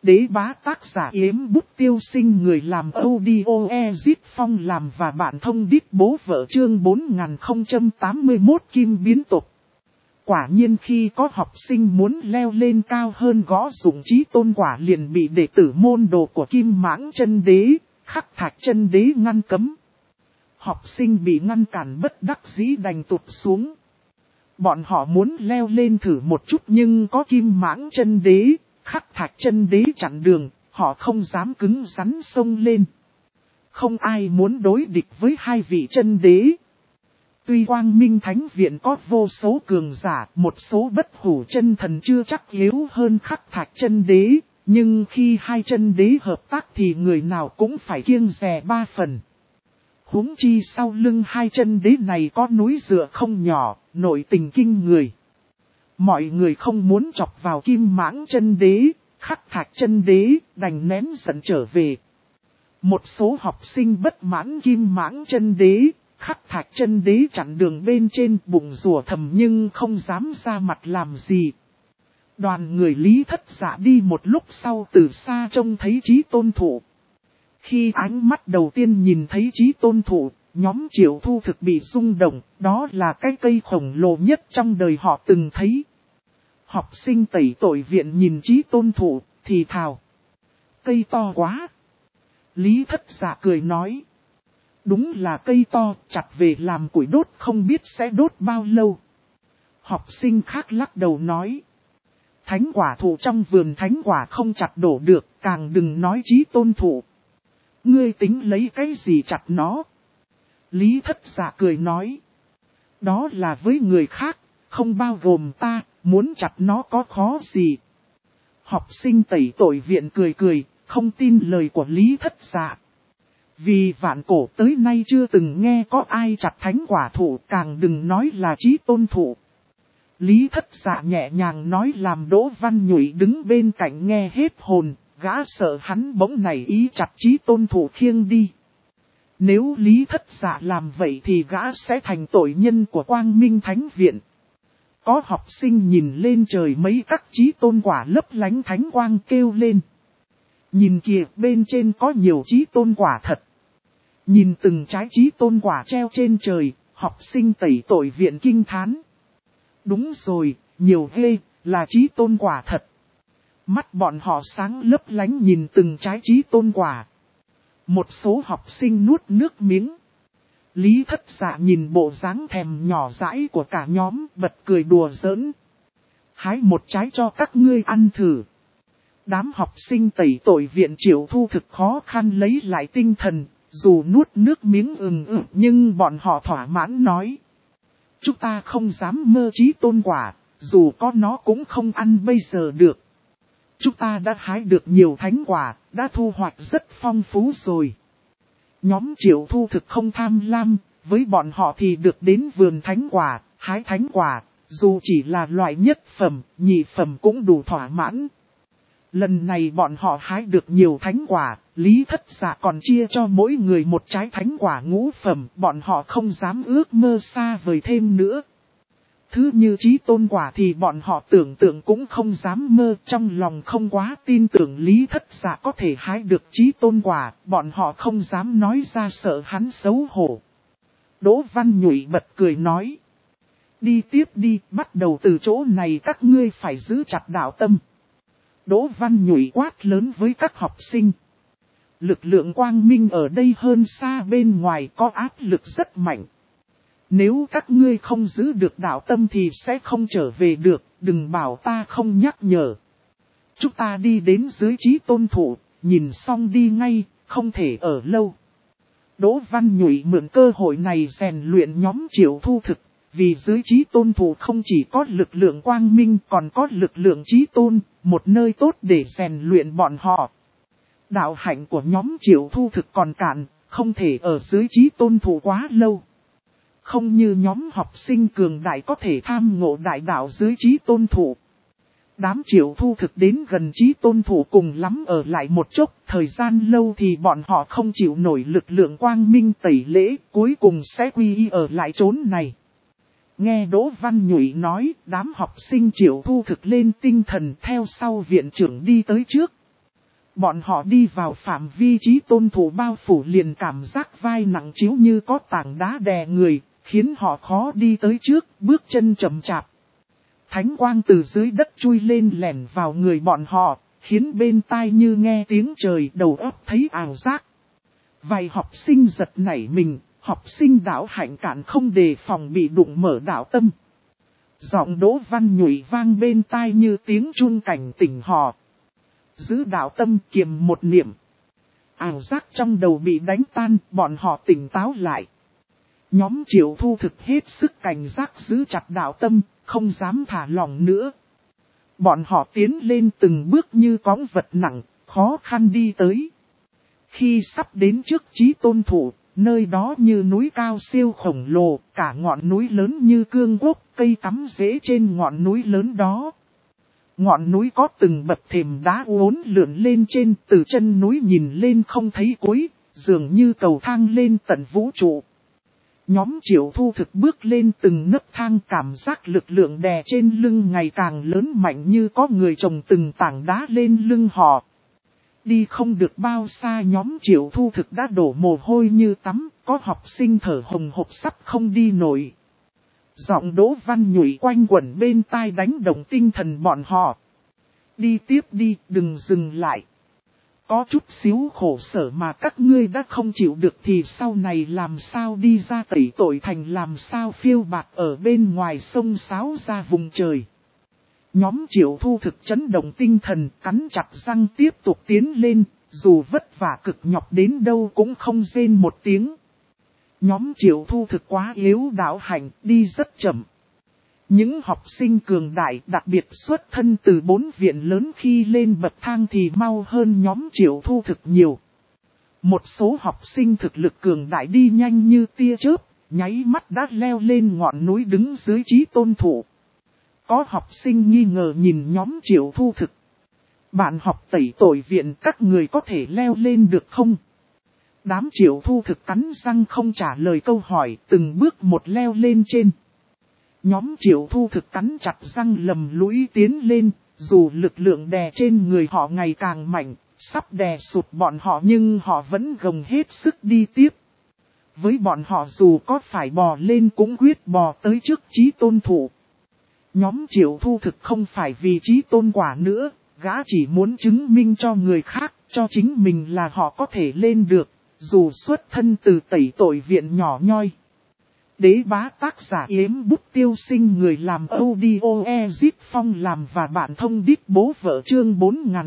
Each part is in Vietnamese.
Đế bá tác giả Yếm Bút Tiêu Sinh, người làm audio Ezit Phong làm và bạn thông đít bố vợ, chương 4081 kim biến tục. Quả nhiên khi có học sinh muốn leo lên cao hơn gõ dụng chí tôn quả liền bị đệ tử môn đồ của Kim Mãng Chân Đế, Khắc Thạch Chân Đế ngăn cấm. Học sinh bị ngăn cản bất đắc dĩ đành tụt xuống. Bọn họ muốn leo lên thử một chút nhưng có Kim Mãng Chân Đế, Khắc Thạch Chân Đế chặn đường, họ không dám cứng rắn xông lên. Không ai muốn đối địch với hai vị chân đế. Tuy Quang Minh Thánh Viện có vô số cường giả, một số bất hủ chân thần chưa chắc yếu hơn Khắc Thạch Chân Đế, nhưng khi hai chân đế hợp tác thì người nào cũng phải kiêng dè ba phần. Huống chi sau lưng hai chân đế này có núi dựa không nhỏ, nội tình kinh người. Mọi người không muốn chọc vào Kim Mãng Chân Đế, Khắc Thạch Chân Đế, đành nén giận trở về. Một số học sinh bất mãn Kim Mãng Chân Đế, Khắc Thạch Chân Đế chặn đường bên trên, bụng rủa thầm nhưng không dám ra mặt làm gì. Đoàn người Lý Thất Dạ đi một lúc sau từ xa trông thấy Chí Tôn Thụ. Khi ánh mắt đầu tiên nhìn thấy Chí Tôn Thụ, nhóm Triệu Thu Thực bị rung động, đó là cái cây khổng lồ nhất trong đời họ từng thấy. Học sinh tẩy tội viện nhìn Chí Tôn Thụ, thì thào: cây to quá. Lý Thất Dạ cười nói: đúng là cây to, chặt về làm củi đốt không biết sẽ đốt bao lâu. Học sinh khác lắc đầu nói: thánh quả thụ trong vườn thánh quả không chặt đổ được, càng đừng nói Chí Tôn Thụ. Ngươi tính lấy cái gì chặt nó? Lý Thất Dạ cười nói: đó là với người khác, không bao gồm ta, muốn chặt nó có khó gì. Học sinh tẩy tội viện cười cười, không tin lời của Lý Thất Dạ. Vì vạn cổ tới nay chưa từng nghe có ai chặt thánh quả thụ, càng đừng nói là Chí Tôn Thụ. Lý Thất Dạ nhẹ nhàng nói làm Đỗ Văn Nhụy đứng bên cạnh nghe hết hồn, gã sợ hắn bỗng nảy ý chặt Chí Tôn Thụ khiêng đi. Nếu Lý Thất Dạ làm vậy thì gã sẽ thành tội nhân của Quang Minh Thánh Viện. Có học sinh nhìn lên trời mấy các Chí Tôn quả lấp lánh thánh quang kêu lên: nhìn kìa, bên trên có nhiều Chí Tôn quả thật. Nhìn từng trái Chí Tôn quả treo trên trời, học sinh tẩy tội viện kinh thán: đúng rồi, nhiều ghê, là Chí Tôn quả thật. Mắt bọn họ sáng lấp lánh nhìn từng trái Chí Tôn quả. Một số học sinh nuốt nước miếng. Lý Thất Dạ nhìn bộ dáng thèm nhỏ dãi của cả nhóm, bật cười đùa giỡn: hái một trái cho các ngươi ăn thử. Đám học sinh tẩy tội viện Triệu Thu Thực khó khăn lấy lại tinh thần, dù nuốt nước miếng nhưng bọn họ thỏa mãn nói: chúng ta không dám mơ Chí Tôn quả, dù có nó cũng không ăn bây giờ được. Chúng ta đã hái được nhiều thánh quả, đã thu hoạch rất phong phú rồi. Nhóm Triệu Thu Thực không tham lam, với bọn họ thì được đến vườn thánh quả, hái thánh quả, dù chỉ là loại nhất phẩm, nhị phẩm cũng đủ thỏa mãn. Lần này bọn họ hái được nhiều thánh quả, Lý Thất Dạ còn chia cho mỗi người một trái thánh quả ngũ phẩm, bọn họ không dám ước mơ xa vời thêm nữa. Thứ như Chí Tôn quả thì bọn họ tưởng tượng cũng không dám mơ, trong lòng không quá tin tưởng Lý Thất Dạ có thể hái được Chí Tôn quả, bọn họ không dám nói ra sợ hắn xấu hổ. Đỗ Văn Nhụy bật cười nói: đi tiếp đi, bắt đầu từ chỗ này các ngươi phải giữ chặt đạo tâm. Đỗ Văn Nhụy quát lớn với các học sinh: lực lượng quang minh ở đây hơn xa bên ngoài, có áp lực rất mạnh. Nếu các ngươi không giữ được đạo tâm thì sẽ không trở về được, đừng bảo ta không nhắc nhở. Chúng ta đi đến dưới Chí Tôn Thụ, nhìn xong đi ngay, không thể ở lâu. Đỗ Văn Nhụy mượn cơ hội này rèn luyện nhóm Triệu Thu Thực, vì dưới Chí Tôn Thụ không chỉ có lực lượng quang minh còn có lực lượng Chí Tôn, một nơi tốt để rèn luyện bọn họ. Đạo hạnh của nhóm Triệu Thu Thực còn cạn, không thể ở dưới Chí Tôn Thụ quá lâu. Không như nhóm học sinh cường đại có thể tham ngộ đại đạo dưới Chí Tôn Thụ. Đám Triệu Thu Thực đến gần Chí Tôn Thụ cùng lắm ở lại một chốc, thời gian lâu thì bọn họ không chịu nổi lực lượng quang minh tẩy lễ, cuối cùng sẽ quy y ở lại chốn này. Nghe Đỗ Văn Nhụy nói, đám học sinh Triệu Thu Thực lên tinh thần theo sau viện trưởng đi tới trước. Bọn họ đi vào phạm vi trí tôn thủ bao phủ liền cảm giác vai nặng chiếu như có tảng đá đè người, khiến họ khó đi tới trước, bước chân chậm chạp. Thánh quang từ dưới đất chui lên lẻn vào người bọn họ, khiến bên tai như nghe tiếng trời, đầu óc thấy ảo giác. Vài học sinh giật nảy mình, học sinh đạo hạnh cạn không đề phòng bị đụng mở đạo tâm. Giọng Đỗ Văn Nhụy vang bên tai như tiếng chuông cảnh tỉnh họ. Giữ đạo tâm kiềm một niệm. Ảo giác trong đầu bị đánh tan, bọn họ tỉnh táo lại. Nhóm Triệu Thu thực hết sức cảnh giác giữ chặt đạo tâm, không dám thả lỏng nữa. Bọn họ tiến lên từng bước như cõng vật nặng, khó khăn đi tới. Khi sắp đến trước Chí Tôn Thủ, nơi đó như núi cao siêu khổng lồ, cả ngọn núi lớn như cương quốc, cây cắm rễ trên ngọn núi lớn đó. Ngọn núi có từng bậc thềm đá uốn lượn lên trên, từ chân núi nhìn lên không thấy cuối, dường như cầu thang lên tận vũ trụ. Nhóm Triệu Thu thực bước lên từng nấc thang, cảm giác lực lượng đè trên lưng ngày càng lớn mạnh như có người chồng từng tảng đá lên lưng họ. Đi không được bao xa nhóm Triệu Thu thực đã đổ mồ hôi như tắm, có học sinh thở hồng hộc sắp không đi nổi. Giọng Đỗ Văn Nhụy quanh quẩn bên tai đánh động tinh thần bọn họ. Đi tiếp đi, đừng dừng lại. Có chút xíu khổ sở mà các ngươi đã không chịu được thì sau này làm sao đi ra tẩy tội thành, làm sao phiêu bạt ở bên ngoài sông sáo ra vùng trời. Nhóm Triệu Thu thực chấn động tinh thần, cắn chặt răng tiếp tục tiến lên, dù vất vả cực nhọc đến đâu cũng không rên một tiếng. Nhóm Triệu Thu thực quá yếu đạo hạnh, đi rất chậm. Những học sinh cường đại đặc biệt xuất thân từ 4 viện lớn khi lên bậc thang thì mau hơn nhóm Triệu Thu thực nhiều. Một số học sinh thực lực cường đại đi nhanh như tia chớp, nháy mắt đã leo lên ngọn núi đứng dưới Chí Tôn Thủ. Có học sinh nghi ngờ nhìn nhóm Triệu Thu thực. Bạn học tẩy tội viện các người có thể leo lên được không? Đám Triệu Thu thực cắn răng không trả lời câu hỏi, từng bước một leo lên trên. Nhóm Triệu Thu thực cắn chặt răng lầm lũi tiến lên, dù lực lượng đè trên người họ ngày càng mạnh, sắp đè sụt bọn họ nhưng họ vẫn gồng hết sức đi tiếp. Với bọn họ dù có phải bò lên cũng quyết bò tới trước Chí Tôn Thủ. Nhóm Triệu Thu thực không phải vì Chí Tôn quả nữa, gã chỉ muốn chứng minh cho người khác, cho chính mình là họ có thể lên được, dù xuất thân từ tẩy tội viện nhỏ nhoi. Đế bá tác giả Yếm Bút Tiêu Sinh, người làm audio Ezit Phong làm và bạn thông đít bố vợ chương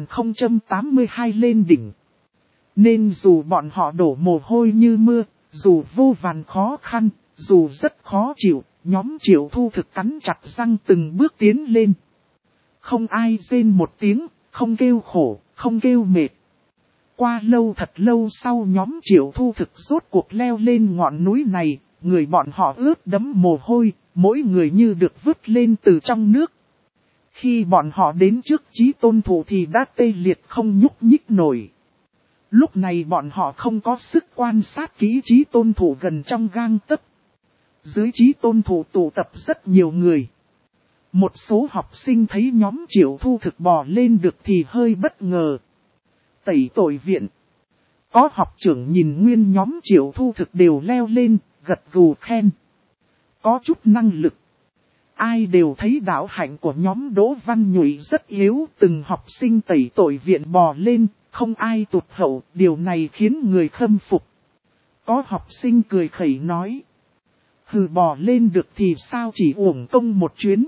4082 lên đỉnh. Nên dù bọn họ đổ mồ hôi như mưa, dù vô vàn khó khăn, dù rất khó chịu, nhóm Triệu Thu thực cắn chặt răng từng bước tiến lên. Không ai rên một tiếng, không kêu khổ, không kêu mệt. Qua lâu thật lâu sau nhóm Triệu Thu thực rốt cuộc leo lên ngọn núi này, người bọn họ ướt đẫm mồ hôi, mỗi người như được vứt lên từ trong nước. Khi bọn họ đến trước Chí Tôn Thủ thì đã tê liệt không nhúc nhích nổi. Lúc này bọn họ không có sức quan sát kỹ Chí Tôn Thủ gần trong gang tấc. Dưới Chí Tôn Thủ tụ tập rất nhiều người. Một số học sinh thấy nhóm Triệu Thu thực bò lên được thì hơi bất ngờ. Tẩy tội viện. Có học trưởng nhìn nguyên nhóm Triệu Thu thực đều leo lên, gật gù khen. Có chút năng lực. Ai đều thấy đạo hạnh của nhóm Đỗ Văn Nhụy rất yếu, từng học sinh tẩy tội viện bò lên, không ai tụt hậu, điều này khiến người khâm phục. Có học sinh cười khẩy nói. Hừ, bò lên được thì sao chỉ uổng công một chuyến.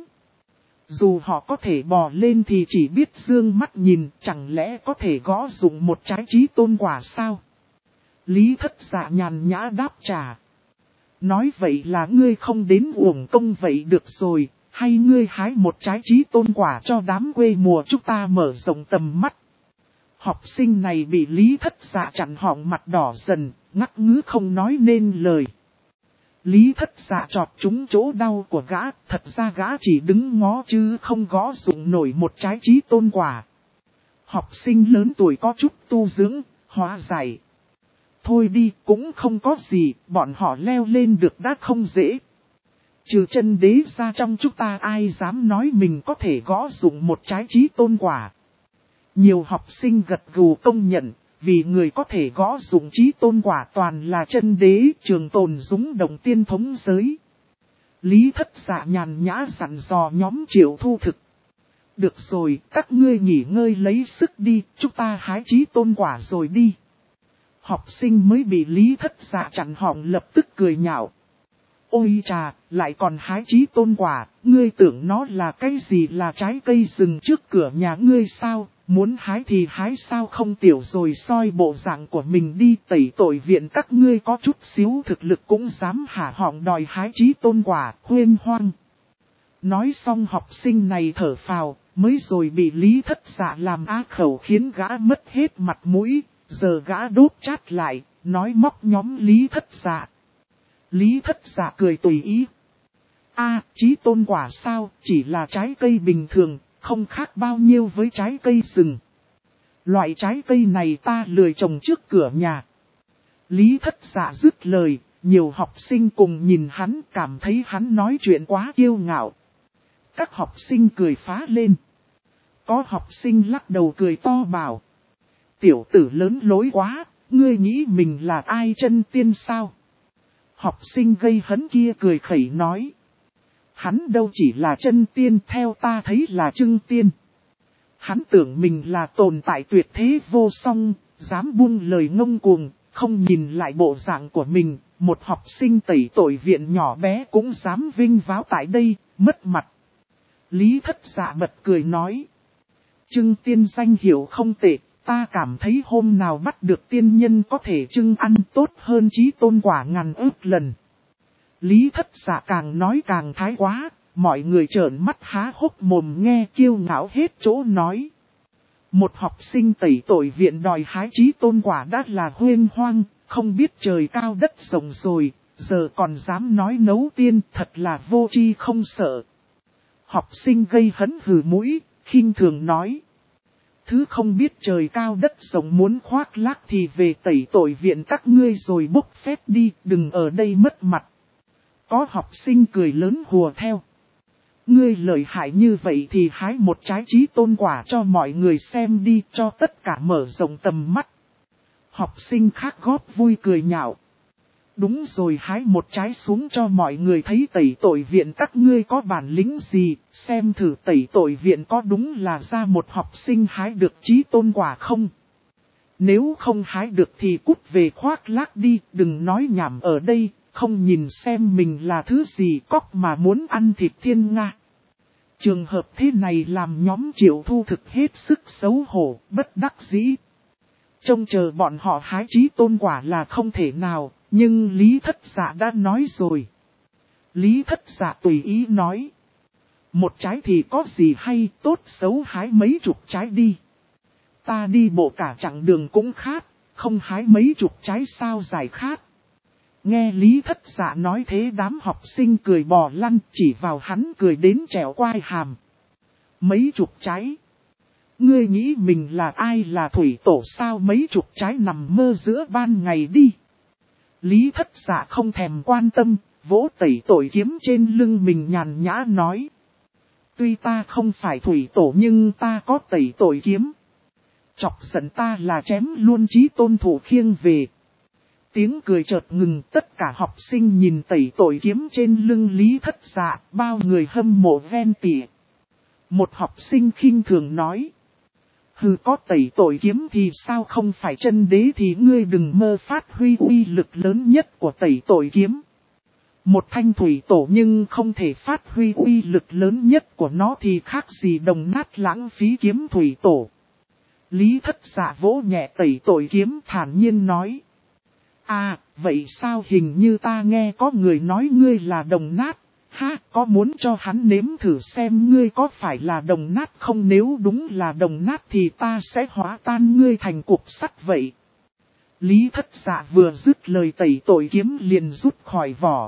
Dù họ có thể bò lên thì chỉ biết dương mắt nhìn, chẳng lẽ có thể gõ dụng một trái Chí Tôn quả sao? Lý Thất Dạ nhàn nhã đáp trả. Nói vậy là ngươi không đến uổng công vậy được rồi, hay ngươi hái một trái Chí Tôn quả cho đám quê mùa chúng ta mở rộng tầm mắt. Học sinh này bị Lý Thất Dạ chặn họng, mặt đỏ dần, ngắc ngứ không nói nên lời. Lý Thất Dạ chọt trúng chỗ đau của gã, thật ra gã chỉ đứng ngó chứ không gõ dụng nổi một trái Chí Tôn quả. Học sinh lớn tuổi có chút tu dưỡng, hóa giải. Thôi đi, cũng không có gì, bọn họ leo lên được đã không dễ. Trừ chân đế ra trong chúng ta ai dám nói mình có thể gõ dụng một trái Chí Tôn quả. Nhiều học sinh gật gù công nhận, vì người có thể gõ dụng chí tôn quả toàn là chân đế, trường tồn dũng động tiên thống giới. Lý Thất Dạ nhàn nhã dặn dò nhóm Triệu Thu Thực. Được rồi, các ngươi nghỉ ngơi lấy sức đi, chúng ta hái chí tôn quả rồi đi. Học sinh mới bị Lý Thất Dạ chặn họng lập tức cười nhạo. Ôi trà, lại còn hái chí tôn quả, ngươi tưởng nó là cái gì, là trái cây rừng trước cửa nhà ngươi sao, muốn hái thì hái sao không, tiểu rồi soi bộ dạng của mình đi, tẩy tội viện các ngươi có chút xíu thực lực cũng dám hả họng đòi hái chí tôn quả, huyên hoang. Nói xong học sinh này thở phào, mới rồi bị Lý Thất Dạ làm á khẩu khiến gã mất hết mặt mũi, giờ gã đốt chát lại, nói móc nhóm Lý Thất Dạ. Lý Thất Dạ cười tùy ý. Chí tôn quả sao, chỉ là trái cây bình thường, không khác bao nhiêu với trái cây rừng. Loại trái cây này ta lười trồng trước cửa nhà. Lý Thất Dạ dứt lời, nhiều học sinh cùng nhìn hắn cảm thấy hắn nói chuyện quá kiêu ngạo. Các học sinh cười phá lên. Có học sinh lắc đầu cười to bảo. Tiểu tử lớn lối quá, ngươi nghĩ mình là ai, chân tiên sao? Học sinh gây hấn kia cười khẩy nói. Hắn đâu chỉ là chân tiên, theo ta thấy là trưng tiên. Hắn tưởng mình là tồn tại tuyệt thế vô song, dám buông lời ngông cuồng, không nhìn lại bộ dạng của mình. Một học sinh tẩy tội viện nhỏ bé cũng dám vinh váo tại đây, mất mặt. Lý Thất Dạ bật cười nói. Trưng tiên danh hiệu không tệ, ta cảm thấy hôm nào bắt được tiên nhân có thể trưng ăn tốt hơn chí tôn quả ngàn ước lần. Lý Thất Dạ càng nói càng thái quá, mọi người trợn mắt há hốc mồm nghe kiêu ngạo hết chỗ nói. Một học sinh tẩy tội viện đòi hái chí tôn quả đã là huyên hoang, không biết trời cao đất rộng rồi, giờ còn dám nói nấu tiên, thật là vô tri không sợ. Học sinh gây hấn hừ mũi, khinh thường nói. Thứ không biết trời cao đất rộng muốn khoác lác thì về tẩy tội viện các ngươi rồi bốc phét đi, đừng ở đây mất mặt. Có học sinh cười lớn hùa theo. Ngươi lợi hại như vậy thì hái một trái chí tôn quả cho mọi người xem đi, cho tất cả mở rộng tầm mắt. Học sinh khác góp vui cười nhạo. Đúng rồi, hái một trái xuống cho mọi người thấy tẩy tội viện các ngươi có bản lĩnh gì, xem thử tẩy tội viện có đúng là ra một học sinh hái được chí tôn quả không. Nếu không hái được thì cút về khoác lác đi, đừng nói nhảm ở đây, không nhìn xem mình là thứ gì cóc mà muốn ăn thịt thiên nga. Trường hợp thế này làm nhóm Triệu Thu Thực hết sức xấu hổ, bất đắc dĩ. Trông chờ bọn họ hái chí tôn quả là không thể nào, nhưng Lý Thất Dạ đã nói rồi. Lý Thất Dạ tùy ý nói. Một trái thì có gì hay, tốt xấu hái mấy chục trái đi. Ta đi bộ cả chặng đường cũng khát, không hái mấy chục trái sao giải khát. Nghe Lý Thất Dạ nói thế đám học sinh cười bò lăn, chỉ vào hắn cười đến trèo quai hàm. Mấy chục trái. Ngươi nghĩ mình là ai, là thủy tổ sao, mấy chục trái nằm mơ giữa ban ngày đi. Lý Thất Dạ không thèm quan tâm, vỗ tẩy tội kiếm trên lưng mình nhàn nhã nói. Tuy ta không phải thủy tổ nhưng ta có tẩy tội kiếm. Chọc giận ta là chém luôn chí tôn thủ khiêng về. Tiếng cười chợt ngừng, tất cả học sinh nhìn tẩy tội kiếm trên lưng Lý Thất Dạ, bao người hâm mộ ven tỉa. Một học sinh khinh thường nói. Hừ, có tẩy tội kiếm thì sao, không phải chân đế thì ngươi đừng mơ phát huy uy lực lớn nhất của tẩy tội kiếm. Một thanh thủy tổ nhưng không thể phát huy uy lực lớn nhất của nó thì khác gì đồng nát lãng phí kiếm thủy tổ. Lý Thất Dạ vỗ nhẹ tẩy tội kiếm thản nhiên nói. Vậy sao, hình như ta nghe có người nói ngươi là đồng nát. Ha, có muốn cho hắn nếm thử xem ngươi có phải là đồng nát không, nếu đúng là đồng nát thì ta sẽ hóa tan ngươi thành cục sắt vậy. Lý Thất Dạ vừa dứt lời tẩy tội kiếm liền rút khỏi vỏ.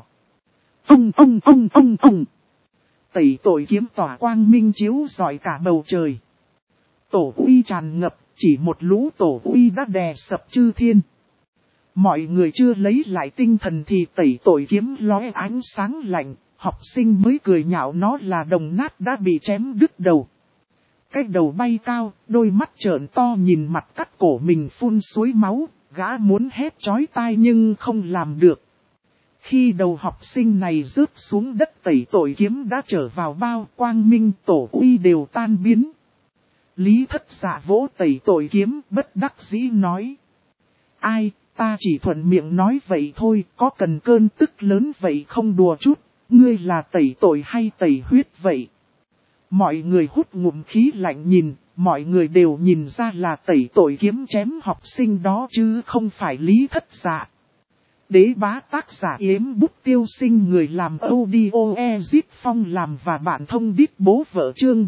Ông. Tẩy tội kiếm tỏa quang minh chiếu rọi cả bầu trời. Tổ uy tràn ngập, chỉ một lũ tổ uy đã đè sập chư thiên. Mọi người chưa lấy lại tinh thần thì tẩy tội kiếm lóe ánh sáng lạnh, học sinh mới cười nhạo nó là đồng nát đã bị chém đứt đầu. cái đầu bay cao, đôi mắt trợn to nhìn mặt cắt cổ mình phun suối máu, gã muốn hét chói tai nhưng không làm được. Khi đầu học sinh này rớt xuống đất tẩy tội kiếm đã trở vào bao, quang minh tổ uy đều tan biến. Lý Thất Dạ vỗ tẩy tội kiếm bất đắc dĩ nói. Ai, ta chỉ thuận miệng nói vậy thôi, có cần cơn tức lớn vậy không đùa chút, ngươi là tẩy tội hay tẩy huyết vậy? Mọi người hút ngụm khí lạnh nhìn, mọi người đều nhìn ra là tẩy tội kiếm chém học sinh đó chứ không phải Lý Thất Dạ. Đế bá tác giả Yếm Bút Tiêu Sinh, người làm audio Ezit Phong làm và bạn thông đít bố vợ chương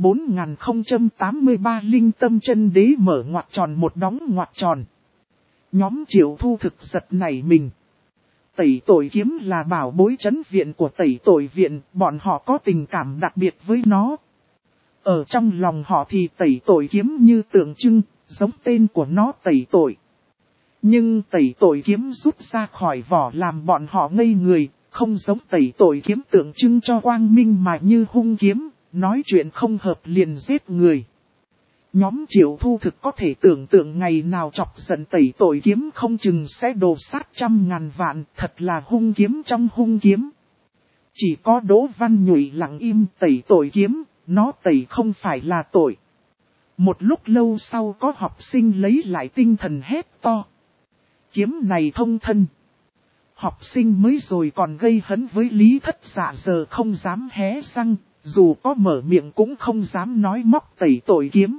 4083 Linh Tâm Chân Đế mở ngoặc tròn một đóng ngoặc tròn. Nhóm Triệu Thu thực giật nảy mình. Tẩy tội kiếm là bảo bối trấn viện của tẩy tội viện, bọn họ có tình cảm đặc biệt với nó. Ở trong lòng họ thì tẩy tội kiếm như tượng trưng, giống tên của nó tẩy tội. Nhưng tẩy tội kiếm rút ra khỏi vỏ làm bọn họ ngây người, không giống tẩy tội kiếm tượng trưng cho quang minh mà như hung kiếm, nói chuyện không hợp liền giết người. Nhóm Triệu Thu thực có thể tưởng tượng ngày nào chọc giận tẩy tội kiếm không chừng sẽ đổ sát trăm ngàn vạn, thật là hung kiếm trong hung kiếm. Chỉ có Đỗ Văn Nhụy lặng im tẩy tội kiếm, nó tẩy không phải là tội. Một lúc lâu sau có học sinh lấy lại tinh thần hét to. Kiếm này thông thân. Học sinh mới rồi còn gây hấn với Lý Thất Dạ giờ không dám hé răng, dù có mở miệng cũng không dám nói móc tẩy tội kiếm.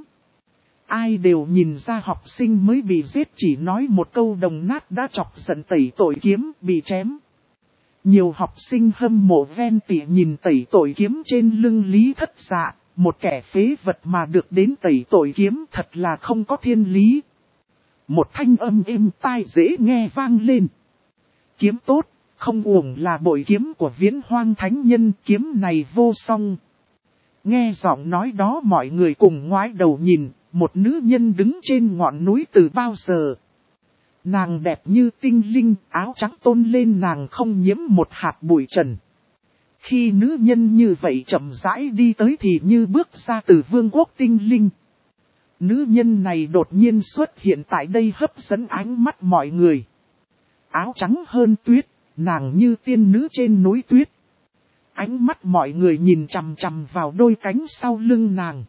Ai đều nhìn ra học sinh mới bị giết chỉ nói một câu đồng nát đã chọc giận tẩy tội kiếm bị chém. Nhiều học sinh hâm mộ ven tỉ nhìn tẩy tội kiếm trên lưng Lý Thất Dạ, một kẻ phế vật mà được đến tẩy tội kiếm thật là không có thiên lý. Một thanh âm êm tai dễ nghe vang lên. Kiếm tốt, không uổng là bội kiếm của Viễn Hoang Thánh Nhân, kiếm này vô song. Nghe giọng nói đó mọi người cùng ngoái đầu nhìn, một nữ nhân đứng trên ngọn núi từ bao giờ. Nàng đẹp như tinh linh, áo trắng tôn lên nàng không nhiễm một hạt bụi trần. Khi nữ nhân như vậy chậm rãi đi tới thì như bước ra từ vương quốc tinh linh. Nữ nhân này đột nhiên xuất hiện tại đây hấp dẫn ánh mắt mọi người. Áo trắng hơn tuyết, nàng như tiên nữ trên núi tuyết. Ánh mắt mọi người nhìn chằm chằm vào đôi cánh sau lưng nàng.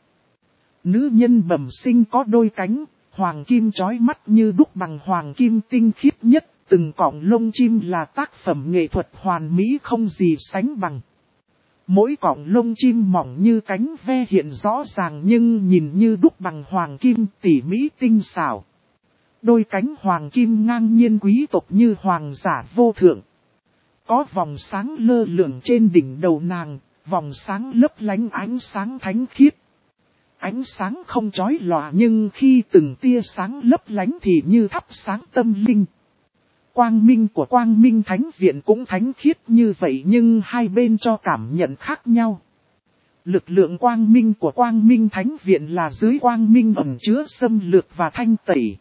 Nữ nhân bẩm sinh có đôi cánh, hoàng kim chói mắt như đúc bằng hoàng kim tinh khiết nhất. Từng cọng lông chim là tác phẩm nghệ thuật hoàn mỹ không gì sánh bằng. Mỗi cọng lông chim mỏng như cánh ve hiện rõ ràng nhưng nhìn như đúc bằng hoàng kim tỉ mỹ tinh xảo. Đôi cánh hoàng kim ngang nhiên quý tộc như hoàng giả vô thượng. Có vòng sáng lơ lửng trên đỉnh đầu nàng, vòng sáng lấp lánh ánh sáng thánh khiết. Ánh sáng không chói lòa nhưng khi từng tia sáng lấp lánh thì như thắp sáng tâm linh. Quang minh của Quang Minh Thánh Viện cũng thánh khiết như vậy nhưng hai bên cho cảm nhận khác nhau. Lực lượng quang minh của Quang Minh Thánh Viện là dưới quang minh ẩn chứa xâm lược và thanh tẩy.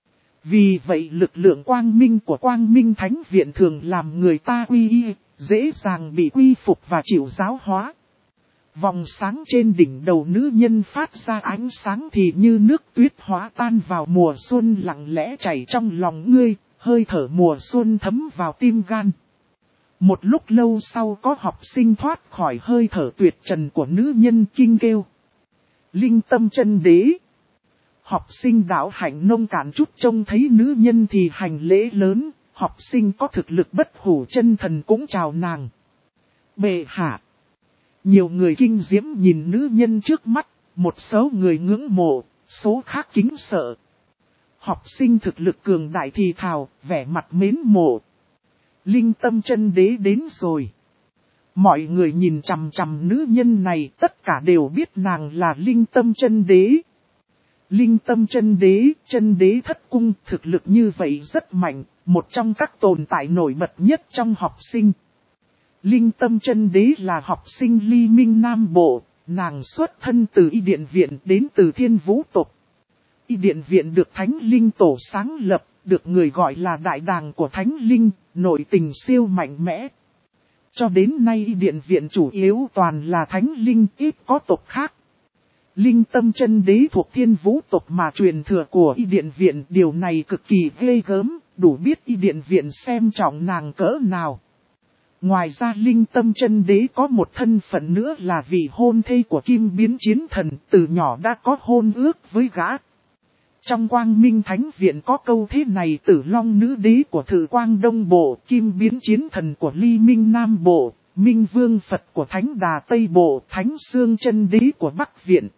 Vì vậy lực lượng quang minh của Quang Minh Thánh Viện thường làm người ta quy y, dễ dàng bị quy phục và chịu giáo hóa. Vòng sáng trên đỉnh đầu nữ nhân phát ra ánh sáng thì như nước tuyết hóa tan vào mùa xuân lặng lẽ chảy trong lòng ngươi. Hơi thở mùa xuân thấm vào tim gan. Một lúc lâu sau có học sinh thoát khỏi hơi thở tuyệt trần của nữ nhân kinh kêu. Linh Tâm Chân Đế. Học sinh đạo hạnh nông cạn chút trông thấy nữ nhân thì hành lễ lớn. Học sinh có thực lực bất hủ chân thần cũng chào nàng. Bệ hạ. Nhiều người kinh diễm nhìn nữ nhân trước mắt. Một số người ngưỡng mộ, số khác kính sợ. Học sinh thực lực cường đại thì thào, vẻ mặt mến mộ. Linh Tâm Chân Đế đến rồi. Mọi người nhìn chằm chằm nữ nhân này tất cả đều biết nàng là Linh Tâm Chân Đế. Linh Tâm Chân Đế thất cung thực lực như vậy rất mạnh, một trong các tồn tại nổi bật nhất trong học sinh. Linh Tâm Chân Đế là học sinh Ly Minh Nam Bộ, nàng xuất thân từ Y Điện Viện đến từ Thiên Vũ Tộc. Y Điện Viện được Thánh Linh Tổ sáng lập, được người gọi là Đại Đàng của Thánh Linh, nội tình siêu mạnh mẽ. Cho đến nay Y Điện Viện chủ yếu toàn là Thánh Linh ít có tộc khác. Linh Tâm Chân Đế thuộc Thiên Vũ tộc mà truyền thừa của Y Điện Viện, điều này cực kỳ ghê gớm, đủ biết Y Điện Viện xem trọng nàng cỡ nào. Ngoài ra Linh Tâm Chân Đế có một thân phận nữa là vị hôn thê của Kim Biến Chiến Thần, từ nhỏ đã có hôn ước với gã. Trong Quang Minh Thánh Viện có câu thế này: Tử Long Nữ Đế của Thử Quang Đông Bộ, Kim Biến Chiến Thần của Ly Minh Nam Bộ, Minh Vương Phật của Thánh Đà Tây Bộ, Thánh Xương Chân Đế của Bắc Viện.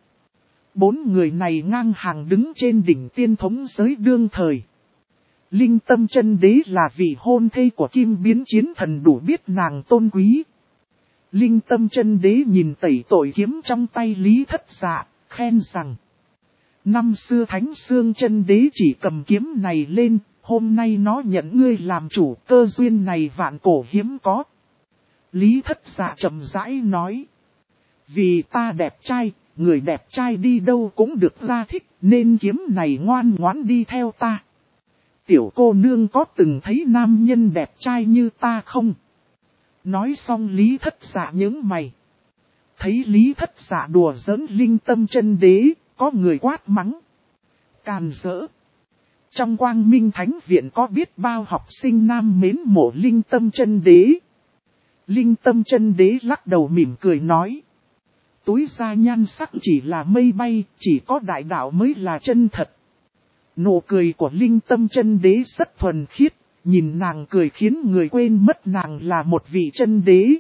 4 người này ngang hàng đứng trên đỉnh tiên thống giới đương thời. Linh Tâm Chân Đế là vị hôn thê của Kim Biến Chiến Thần, đủ biết nàng tôn quý. Linh Tâm Chân Đế nhìn tẩy tội kiếm trong tay Lý Thất Dạ, khen rằng: năm xưa Thánh Xương Chân Đế chỉ cầm kiếm này lên, hôm nay nó nhận ngươi làm chủ, cơ duyên này vạn cổ hiếm có. Lý Thất Dạ chậm rãi nói: vì ta đẹp trai, người đẹp trai đi đâu cũng được ra thích, nên kiếm này ngoan ngoãn đi theo ta. Tiểu cô nương có từng thấy nam nhân đẹp trai như ta không? Nói xong Lý Thất Dạ nhướng mày. Thấy Lý Thất Dạ đùa giỡn Linh Tâm Chân Đế, có người quát mắng: càn rỡ! Trong Quang Minh Thánh Viện có biết bao học sinh nam mến mộ Linh Tâm Chân Đế. Linh Tâm Chân Đế lắc đầu mỉm cười nói: túi ra nhan sắc chỉ là mây bay, chỉ có đại đạo mới là chân thật. Nụ cười của Linh Tâm Chân Đế rất thuần khiết, nhìn nàng cười khiến người quên mất nàng là một vị chân đế.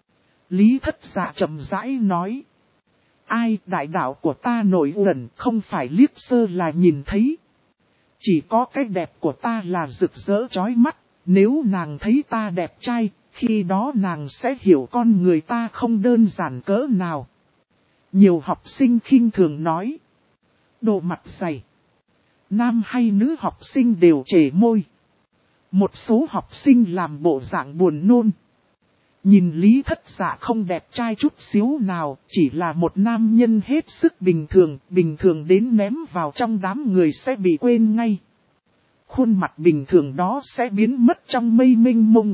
Lý Thất Dạ chậm rãi nói: ai, đại đạo của ta nổi ẩn, không phải liếc sơ là nhìn thấy. Chỉ có cái đẹp của ta là rực rỡ chói mắt, nếu nàng thấy ta đẹp trai, khi đó nàng sẽ hiểu con người ta không đơn giản cỡ nào. Nhiều học sinh khinh thường nói: đồ mặt dày. Nam hay nữ học sinh đều trề môi. Một số học sinh làm bộ dạng buồn nôn. Nhìn Lý Thất Dạ không đẹp trai chút xíu nào, chỉ là một nam nhân hết sức bình thường đến ném vào trong đám người sẽ bị quên ngay. Khuôn mặt bình thường đó sẽ biến mất trong mây mênh mông.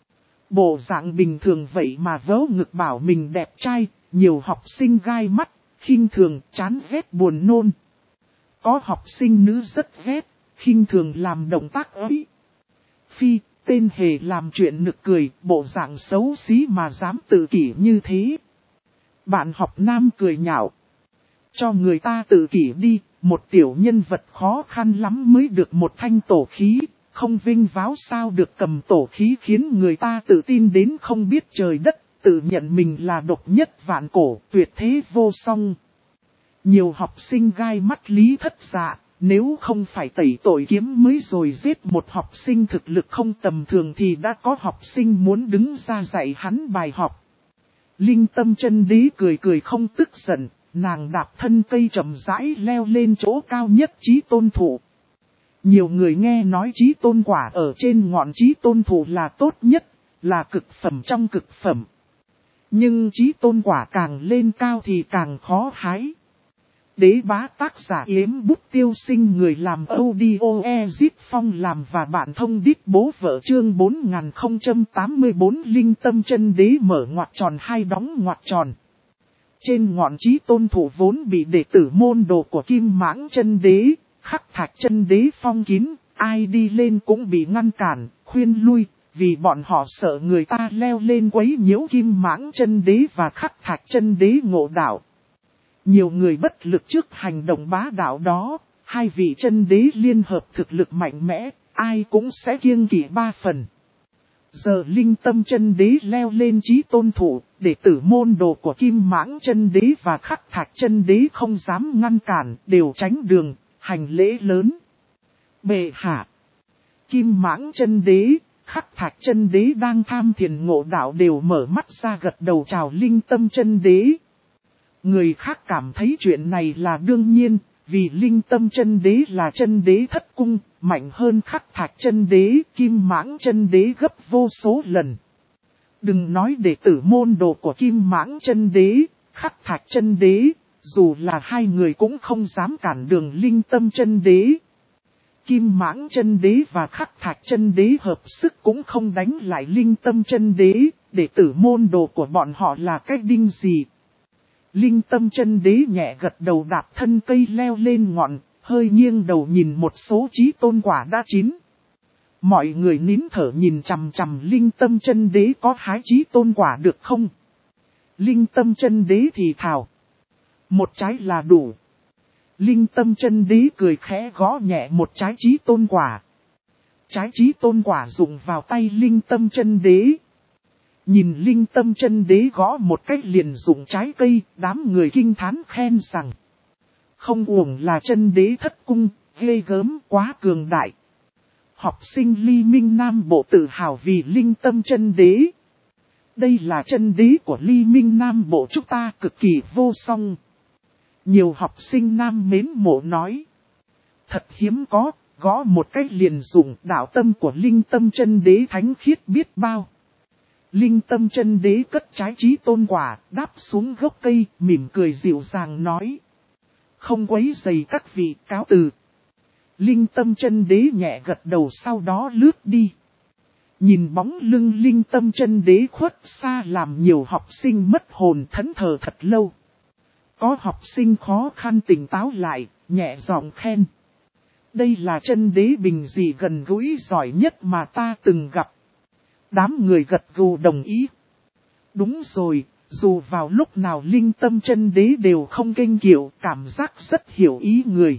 Bộ dạng bình thường vậy mà vớ ngực bảo mình đẹp trai, nhiều học sinh gai mắt, khinh thường, chán ghét buồn nôn. Có học sinh nữ rất ghét, khinh thường làm động tác ấy. Phi, tên hề làm chuyện nực cười, bộ dạng xấu xí mà dám tự kỷ như thế. Bạn học nam cười nhạo: cho người ta tự kỷ đi, một tiểu nhân vật khó khăn lắm mới được một thanh tổ khí, không vinh váo sao được cầm tổ khí, khiến người ta tự tin đến không biết trời đất, tự nhận mình là độc nhất vạn cổ, tuyệt thế vô song. Nhiều học sinh gai mắt Lý Thất Dạ, nếu không phải tẩy tội kiếm mới rồi giết một học sinh thực lực không tầm thường thì đã có học sinh muốn đứng ra dạy hắn bài học. Linh Tâm Chân Đế cười không tức giận, nàng đạp thân cây chậm rãi leo lên chỗ cao nhất Chí Tôn Thụ. Nhiều người nghe nói Chí Tôn quả ở trên ngọn Chí Tôn Thụ là tốt nhất, là cực phẩm trong cực phẩm. Nhưng Chí Tôn quả càng lên cao thì càng khó hái. Đế bá tác giả Yếm Bút Tiêu Sinh, người làm audio Ezit Phong làm và bạn thông đít bố vợ, chương 4084. Linh Tâm Chân Đế mở ngoặc tròn hai đóng ngoặc tròn. Trên ngọn Chí Tôn Thụ vốn bị đệ tử môn đồ của Kim Mãng Chân Đế, Khắc Thạch Chân Đế phong kín, ai đi lên cũng bị ngăn cản, khuyên lui, vì bọn họ sợ người ta leo lên quấy nhiễu Kim Mãng Chân Đế và Khắc Thạch Chân Đế ngộ đạo. Nhiều người bất lực trước hành động bá đạo đó, hai vị chân đế liên hợp thực lực mạnh mẽ, ai cũng sẽ kiêng kỵ 3 phần. Giờ Linh Tâm Chân Đế leo lên Chí Tôn Thụ, đệ tử môn đồ của Kim Mãng Chân Đế và Khắc Thạch Chân Đế không dám ngăn cản, đều tránh đường, hành lễ lớn. Bệ hạ, Kim Mãng Chân Đế, Khắc Thạch Chân Đế đang tham thiền ngộ đạo đều mở mắt ra gật đầu chào Linh Tâm Chân Đế. Người khác cảm thấy chuyện này là đương nhiên, vì Linh Tâm Chân Đế là chân đế thất cung, mạnh hơn Khắc Thạch Chân Đế, Kim Mãng Chân Đế gấp vô số lần. Đừng nói đệ tử môn đồ của Kim Mãng Chân Đế, Khắc Thạch Chân Đế, dù là hai người cũng không dám cản đường Linh Tâm Chân Đế. Kim Mãng Chân Đế và Khắc Thạch Chân Đế hợp sức cũng không đánh lại Linh Tâm Chân Đế, đệ tử môn đồ của bọn họ là cách đinh gì. Linh Tâm Chân Đế nhẹ gật đầu đạp thân cây leo lên ngọn, hơi nghiêng đầu nhìn một số chí tôn quả đã chín. Mọi người nín thở nhìn chằm chằm Linh Tâm Chân Đế có hái chí tôn quả được không? Linh Tâm Chân Đế thì thào. Một trái là đủ. Linh Tâm Chân Đế cười khẽ gõ nhẹ một trái chí tôn quả. Trái chí tôn quả rụng vào tay Linh Tâm Chân Đế. Nhìn Linh Tâm Chân Đế gõ một cách liền rụng trái cây, đám người kinh thán khen rằng. Không uổng là Chân Đế thất cung, ghê gớm quá cường đại. Học sinh Ly Minh Nam Bộ tự hào vì Linh Tâm Chân Đế. Đây là chân đế của Ly Minh Nam Bộ chúng ta cực kỳ vô song. Nhiều học sinh nam mến mộ nói. Thật hiếm có, gõ một cách liền dùng đạo tâm của Linh Tâm Chân Đế thánh khiết biết bao. Linh Tâm Chân Đế cất trái chí tôn quả, đáp xuống gốc cây, mỉm cười dịu dàng nói. Không quấy rầy các vị, cáo từ. Linh Tâm Chân Đế nhẹ gật đầu sau đó lướt đi. Nhìn bóng lưng Linh Tâm Chân Đế khuất xa làm nhiều học sinh mất hồn thẫn thờ thật lâu. Có học sinh khó khăn tỉnh táo lại, nhẹ giọng khen. Đây là Chân Đế bình dị gần gũi giỏi nhất mà ta từng gặp. Đám người gật gù đồng ý. Đúng rồi, dù vào lúc nào Linh Tâm Chân Đế đều không kênh kiệu, cảm giác rất hiểu ý người.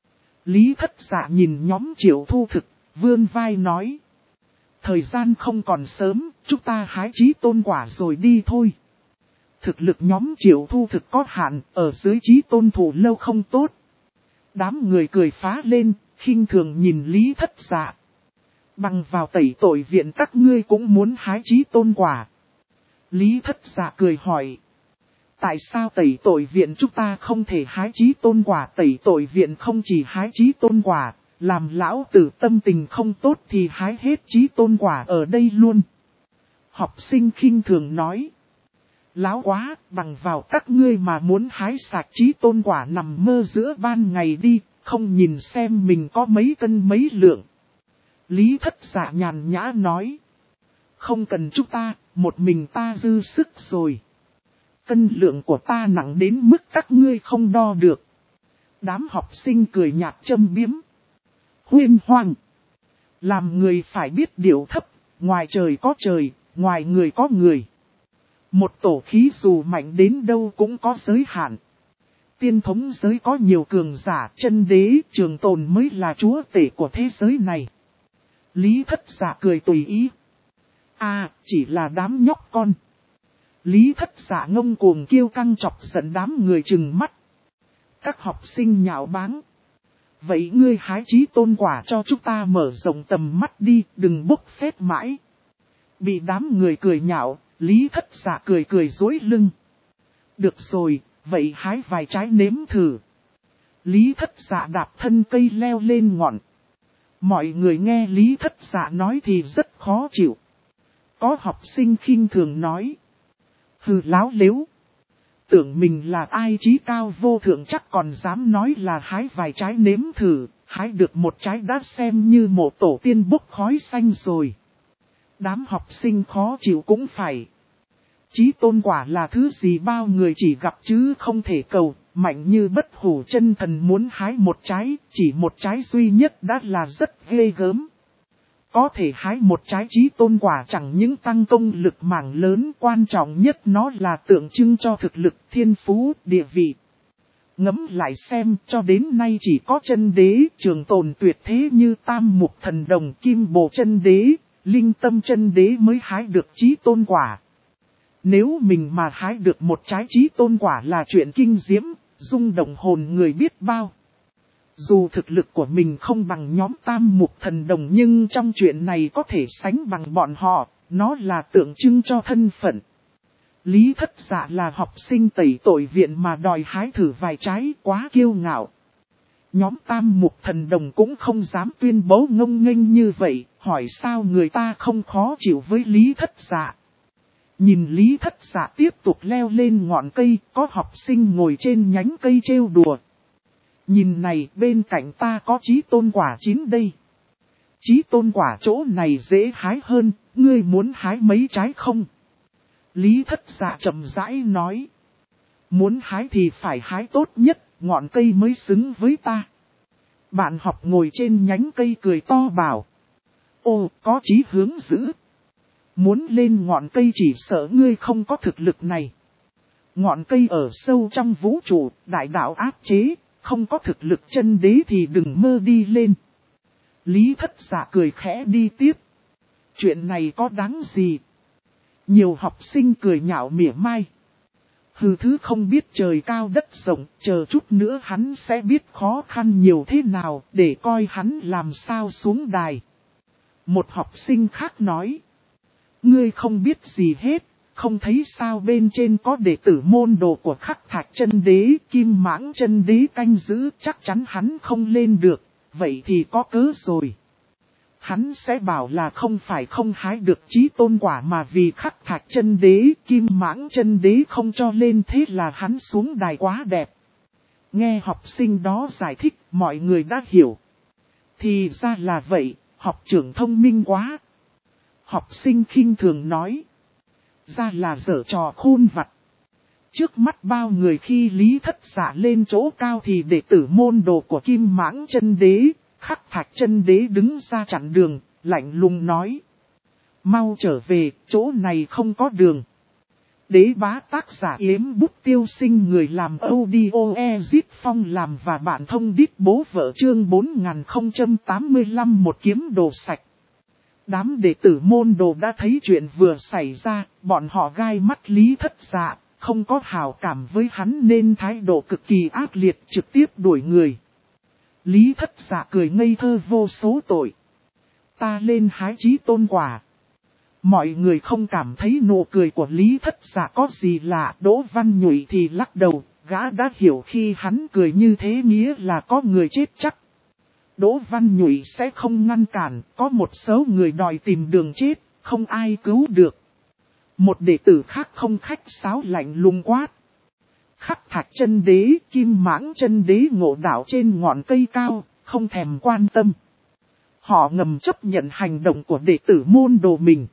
Lý Thất Dạ nhìn nhóm Triệu Thu Thực, vươn vai nói. Thời gian không còn sớm, chúng ta hái chí tôn quả rồi đi thôi. Thực lực nhóm Triệu Thu Thực có hạn, ở dưới chí tôn thủ lâu không tốt. Đám người cười phá lên, khinh thường nhìn Lý Thất Dạ. Bằng vào tẩy tội viện các ngươi cũng muốn hái chí tôn quả. Lý Thất Dạ cười hỏi. Tại sao tẩy tội viện chúng ta không thể hái chí tôn quả? Tẩy tội viện không chỉ hái chí tôn quả, làm lão tử tâm tình không tốt thì hái hết chí tôn quả ở đây luôn. Học sinh khinh thường nói. Láo quá, bằng vào các ngươi mà muốn hái sạch chí tôn quả nằm mơ giữa ban ngày đi, không nhìn xem mình có mấy cân mấy lượng. Lý Thất Dạ nhàn nhã nói. Không cần chúng ta, một mình ta dư sức rồi. Cân lượng của ta nặng đến mức các ngươi không đo được. Đám học sinh cười nhạt châm biếm. Huyên hoang. Làm người phải biết điều thấp, ngoài trời có trời, ngoài người có người. Một tổ khí dù mạnh đến đâu cũng có giới hạn. Tiên thống giới có nhiều cường giả, chân đế trường tồn mới là chúa tể của thế giới này. Lý Thất Dạ cười tùy ý. Chỉ là đám nhóc con. Lý Thất Dạ ngông cuồng kiêu căng chọc giận đám người trừng mắt. Các học sinh nhạo báng. Vậy ngươi hái chí tôn quả cho chúng ta mở rộng tầm mắt đi, đừng bốc phét mãi. Bị đám người cười nhạo, Lý Thất Dạ cười dối lưng. Được rồi, vậy hái vài trái nếm thử. Lý Thất Dạ đạp thân cây leo lên ngọn. Mọi người nghe Lý Thất Dạ nói thì rất khó chịu. Có học sinh khinh thường nói. Hừ láo lếu. Tưởng mình là ai trí cao vô thượng chắc còn dám nói là hái vài trái nếm thử, hái được một trái đã xem như mộ tổ tiên bốc khói xanh rồi. Đám học sinh khó chịu cũng phải. Chí tôn quả là thứ gì bao người chỉ gặp chứ không thể cầu, mạnh như bất hủ chân thần muốn hái một trái, chỉ một trái duy nhất đã là rất ghê gớm. Có thể hái một trái chí tôn quả chẳng những tăng công lực mảng lớn, quan trọng nhất nó là tượng trưng cho thực lực, thiên phú, địa vị. Ngẫm lại xem, cho đến nay chỉ có chân đế, trường tồn tuyệt thế như Tam Mục Thần Đồng, Kim Bồ chân đế, Linh Tâm chân đế mới hái được chí tôn quả. Nếu mình mà hái được một trái chí tôn quả là chuyện kinh diễm, rung động hồn người biết bao. Dù thực lực của mình không bằng nhóm Tam Mục Thần Đồng nhưng trong chuyện này có thể sánh bằng bọn họ, nó là tượng trưng cho thân phận. Lý Thất Dạ là học sinh tẩy tội viện mà đòi hái thử vài trái quá kiêu ngạo. Nhóm Tam Mục Thần Đồng cũng không dám tuyên bố ngông nghênh như vậy, hỏi sao người ta không khó chịu với Lý Thất Dạ. Nhìn Lý Thất Dạ tiếp tục leo lên ngọn cây, có học sinh ngồi trên nhánh cây trêu đùa. Nhìn này, bên cạnh ta có chí tôn quả chín đây. Chí tôn quả chỗ này dễ hái hơn, ngươi muốn hái mấy trái không? Lý Thất Dạ chậm rãi nói. Muốn hái thì phải hái tốt nhất, ngọn cây mới xứng với ta. Bạn học ngồi trên nhánh cây cười to bảo. Ô, có chí hướng dữ. Muốn lên ngọn cây chỉ sợ ngươi không có thực lực này. Ngọn cây ở sâu trong vũ trụ, đại đạo áp chế, không có thực lực chân đế thì đừng mơ đi lên. Lý Thất Dạ cười khẽ đi tiếp. Chuyện này có đáng gì? Nhiều học sinh cười nhạo mỉa mai. Hừ, thứ không biết trời cao đất rộng, chờ chút nữa hắn sẽ biết khó khăn nhiều thế nào để coi hắn làm sao xuống đài. Một học sinh khác nói. Ngươi không biết gì hết, không thấy sao bên trên có đệ tử môn đồ của Khắc Thạch chân đế, Kim Mãng chân đế canh giữ, chắc chắn hắn không lên được, vậy thì có cớ rồi. Hắn sẽ bảo là không phải không hái được chí tôn quả mà vì Khắc Thạch chân đế, Kim Mãng chân đế không cho lên, thế là hắn xuống đài quá đẹp. Nghe học sinh đó giải thích, mọi người đã hiểu. Thì ra là vậy, học trưởng thông minh quá. Học sinh khinh thường nói. Ra là giở trò khôn vặt. Trước mắt bao người khi Lý Thất Dạ lên chỗ cao thì đệ tử môn đồ của Kim Mãng chân đế, Khắc Thạch chân đế đứng ra chặn đường, lạnh lùng nói. Mau trở về, chỗ này không có đường. Đế bá tác giả Yếm Bút Tiêu Sinh, người làm audio Ezit Phong làm và bạn thông đít bố vợ, chương 4085 một kiếm đồ sạch. Đám đệ tử môn đồ đã thấy chuyện vừa xảy ra, bọn họ gai mắt Lý Thất Dạ, không có hảo cảm với hắn nên thái độ cực kỳ ác liệt, trực tiếp đuổi người. Lý Thất Dạ cười ngây thơ vô số tội. Ta lên hái chí tôn quả. Mọi người không cảm thấy nụ cười của Lý Thất Dạ có gì lạ. Đỗ Văn Nhụy thì lắc đầu, gã đã hiểu khi hắn cười như thế nghĩa là có người chết chắc. Đỗ Văn Nhụy sẽ không ngăn cản, có một số người đòi tìm đường chết, không ai cứu được. Một đệ tử khác không khách sáo lạnh lùng quát. Khắc Thạch chân đế, Kim Mãng chân đế ngộ đạo trên ngọn cây cao, không thèm quan tâm. Họ ngầm chấp nhận hành động của đệ tử môn đồ mình.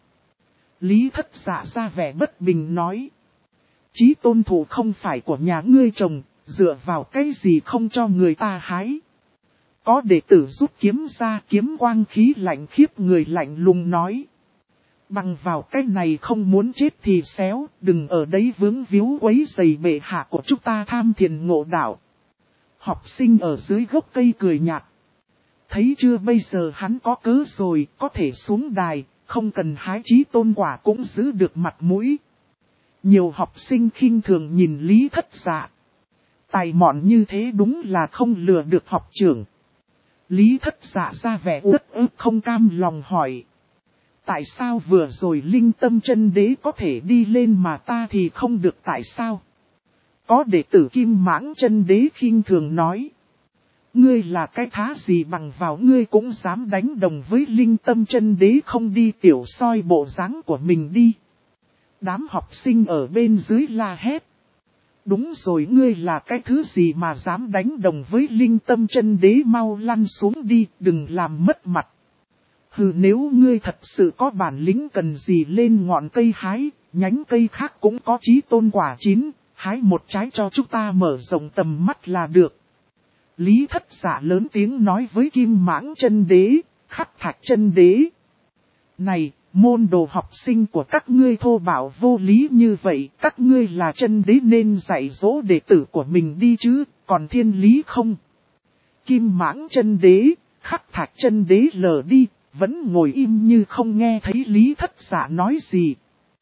Lý Thất Dạ ra vẻ bất bình nói. Chí tôn thủ không phải của nhà ngươi trồng, dựa vào cái gì không cho người ta hái. Có đệ tử rút kiếm ra, kiếm quang khí lạnh khiếp người, lạnh lùng nói. Bằng vào cái này không muốn chết thì xéo, đừng ở đấy vướng víu quấy rầy bệ hạ của chúng ta tham thiền ngộ đạo. Học sinh ở dưới gốc cây cười nhạt. Thấy chưa, bây giờ hắn có cớ rồi, có thể xuống đài, không cần hái chí tôn quả cũng giữ được mặt mũi. Nhiều học sinh khinh thường nhìn Lý Thất Dạ. Tài mọn như thế đúng là không lừa được học trưởng. Lý Thất Dạ ra vẻ uất ức không cam lòng hỏi. Tại sao vừa rồi Linh Tâm chân đế có thể đi lên mà ta thì không được, tại sao? Có đệ tử Kim Mãng chân đế khinh thường nói. Ngươi là cái thá gì bằng vào ngươi cũng dám đánh đồng với Linh Tâm chân đế, không đi tiểu soi bộ dáng của mình đi. Đám học sinh ở bên dưới la hét. Đúng rồi, ngươi là cái thứ gì mà dám đánh đồng với Linh Tâm chân đế, mau lăn xuống đi, đừng làm mất mặt. Hừ, nếu ngươi thật sự có bản lĩnh cần gì lên ngọn cây hái, nhánh cây khác cũng có chí tôn quả chín, hái một trái cho chúng ta mở rộng tầm mắt là được. Lý Thất Dạ lớn tiếng nói với Kim Mãng chân đế, Khắc Thạch chân đế. Này, môn đồ học sinh của các ngươi thô bạo vô lý như vậy, các ngươi là chân đế nên dạy dỗ đệ tử của mình đi chứ, còn thiên lý không? Kim Mãng chân đế, Khắc Thạch chân đế lờ đi, vẫn ngồi im như không nghe thấy Lý Thất Dạ nói gì.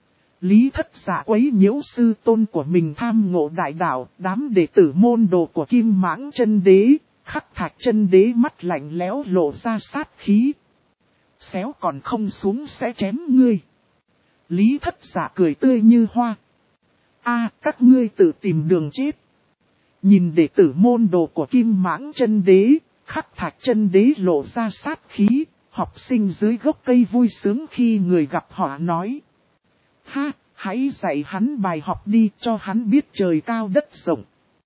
Lý Thất Dạ quấy nhiễu sư tôn của mình tham ngộ đại đạo, đám đệ tử môn đồ của Kim Mãng chân đế, Khắc Thạch chân đế mắt lạnh lẽo lộ ra sát khí. Xéo còn không xuống sẽ chém ngươi. Lý Thất Dạ cười tươi như hoa. A, các ngươi tự tìm đường chết. Nhìn đệ tử môn đồ của Kim Mãng chân đế, Khắc Thạch chân đế lộ ra sát khí, học sinh dưới gốc cây vui sướng khi người gặp họ nói. Ha, hãy dạy hắn bài học đi, cho hắn biết trời cao đất rộng.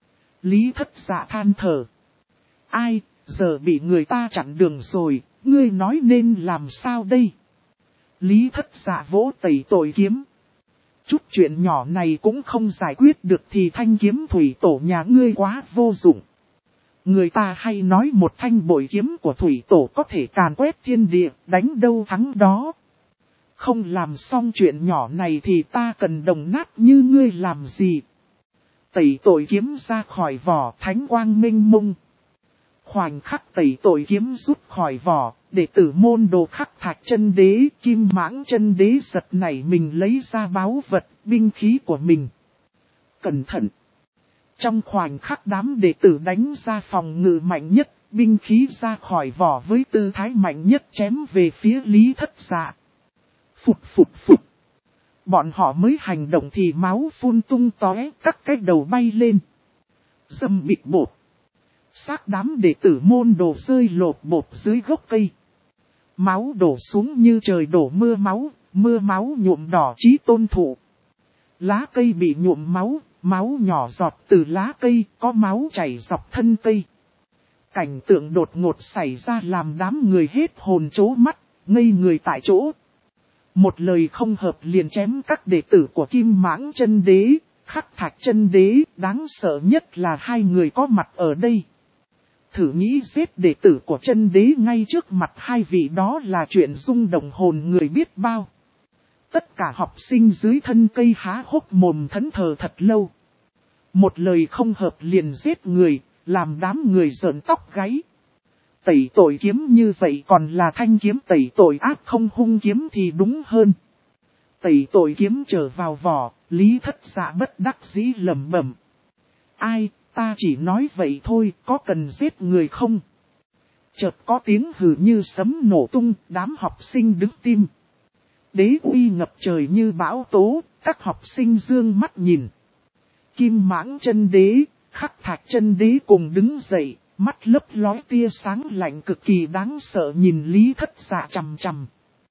Lý Thất Dạ than thở. Ai, giờ bị người ta chặn đường rồi, ngươi nói nên làm sao đây? Lý Thất Dạ vỗ tẩy tội kiếm. Chút chuyện nhỏ này cũng không giải quyết được thì thanh kiếm thủy tổ nhà ngươi quá vô dụng. Người ta hay nói một thanh bội kiếm của thủy tổ có thể càn quét thiên địa, đánh đâu thắng đó. Không làm xong chuyện nhỏ này thì ta cần đồng nát như ngươi làm gì? Tẩy tội kiếm ra khỏi vỏ, thánh quang minh mông. Khoảnh khắc tẩy tội kiếm rút khỏi vỏ, đệ tử môn đồ Khắc Thạch Chân Đế, Kim Mãng Chân Đế giật nảy mình lấy ra báu vật, binh khí của mình. Cẩn thận! Trong khoảnh khắc đám đệ tử đánh ra phòng ngự mạnh nhất, binh khí ra khỏi vỏ với tư thái mạnh nhất chém về phía Lý Thất Dạ. Phụt phụt phụt! Bọn họ mới hành động thì máu phun tung tóe, các cái đầu bay lên. Dâm bịt bột! Xác đám đệ tử môn đồ rơi lột bột dưới gốc cây. Máu đổ xuống như trời đổ mưa máu nhuộm đỏ Chí Tôn thụ. Lá cây bị nhuộm máu nhỏ giọt từ lá cây, có máu chảy dọc thân cây. Cảnh tượng đột ngột xảy ra làm đám người hết hồn chố mắt, ngây người tại chỗ. Một lời không hợp liền chém các đệ tử của Kim Mãng Chân Đế, Khắc Thạch Chân Đế, đáng sợ nhất là hai người có mặt ở đây. Thử nghĩ giết đệ tử của Chân Đế ngay trước mặt hai vị đó là chuyện rung động hồn người biết bao. Tất cả học sinh dưới thân cây há hốc mồm thẫn thờ thật lâu. Một lời không hợp liền giết người, làm đám người rợn tóc gáy. Tẩy tội kiếm như vậy còn là thanh kiếm tẩy tội ác không hung kiếm thì đúng hơn. Tẩy tội kiếm trở vào vỏ, Lý Thất Dạ bất đắc dĩ lẩm bẩm. Ai, ta chỉ nói vậy thôi, có cần giết người không? Chợt có tiếng hừ như sấm nổ tung, đám học sinh đứng tim. Đế uy ngập trời như bão tố, các học sinh dương mắt nhìn. Kim Mãng Chân Đế, Khắc Thạch Chân Đế cùng đứng dậy, mắt lấp lóe tia sáng lạnh cực kỳ đáng sợ nhìn Lý Thất Dạ chằm chằm.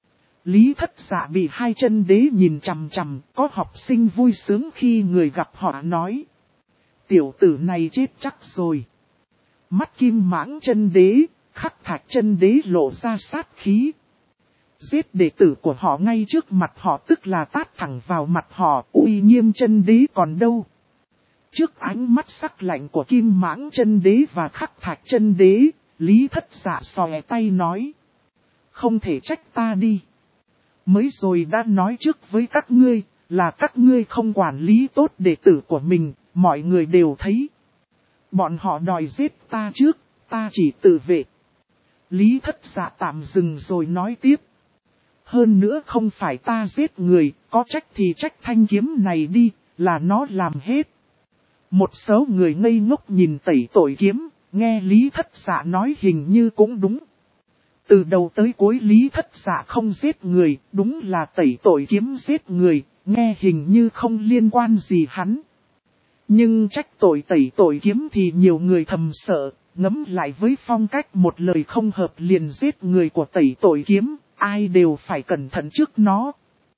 Lý Thất Dạ bị hai chân đế nhìn chằm chằm, có học sinh vui sướng khi người gặp họ nói. Tiểu tử này chết chắc rồi. Mắt Kim Mãng Chân Đế, Khắc Thạch Chân Đế lộ ra sát khí. Giết đệ tử của họ ngay trước mặt họ tức là tát thẳng vào mặt họ, uy nghiêm Chân Đế còn đâu. Trước ánh mắt sắc lạnh của Kim Mãng Chân Đế và Khắc Thạch Chân Đế, Lý Thất Dạ xòe tay nói. Không thể trách ta đi. Mới rồi đã nói trước với các ngươi, là các ngươi không quản lý tốt đệ tử của mình, mọi người đều thấy. Bọn họ đòi giết ta trước, ta chỉ tự vệ. Lý Thất Dạ tạm dừng rồi nói tiếp. Hơn nữa không phải ta giết người, có trách thì trách thanh kiếm này đi, là nó làm hết. Một số người ngây ngốc nhìn tẩy tội kiếm, nghe Lý Thất Dạ nói hình như cũng đúng. Từ đầu tới cuối Lý Thất Dạ không giết người, đúng là tẩy tội kiếm giết người, nghe hình như không liên quan gì hắn. Nhưng trách tội tẩy tội kiếm thì nhiều người thầm sợ, ngấm lại với phong cách một lời không hợp liền giết người của tẩy tội kiếm, ai đều phải cẩn thận trước nó.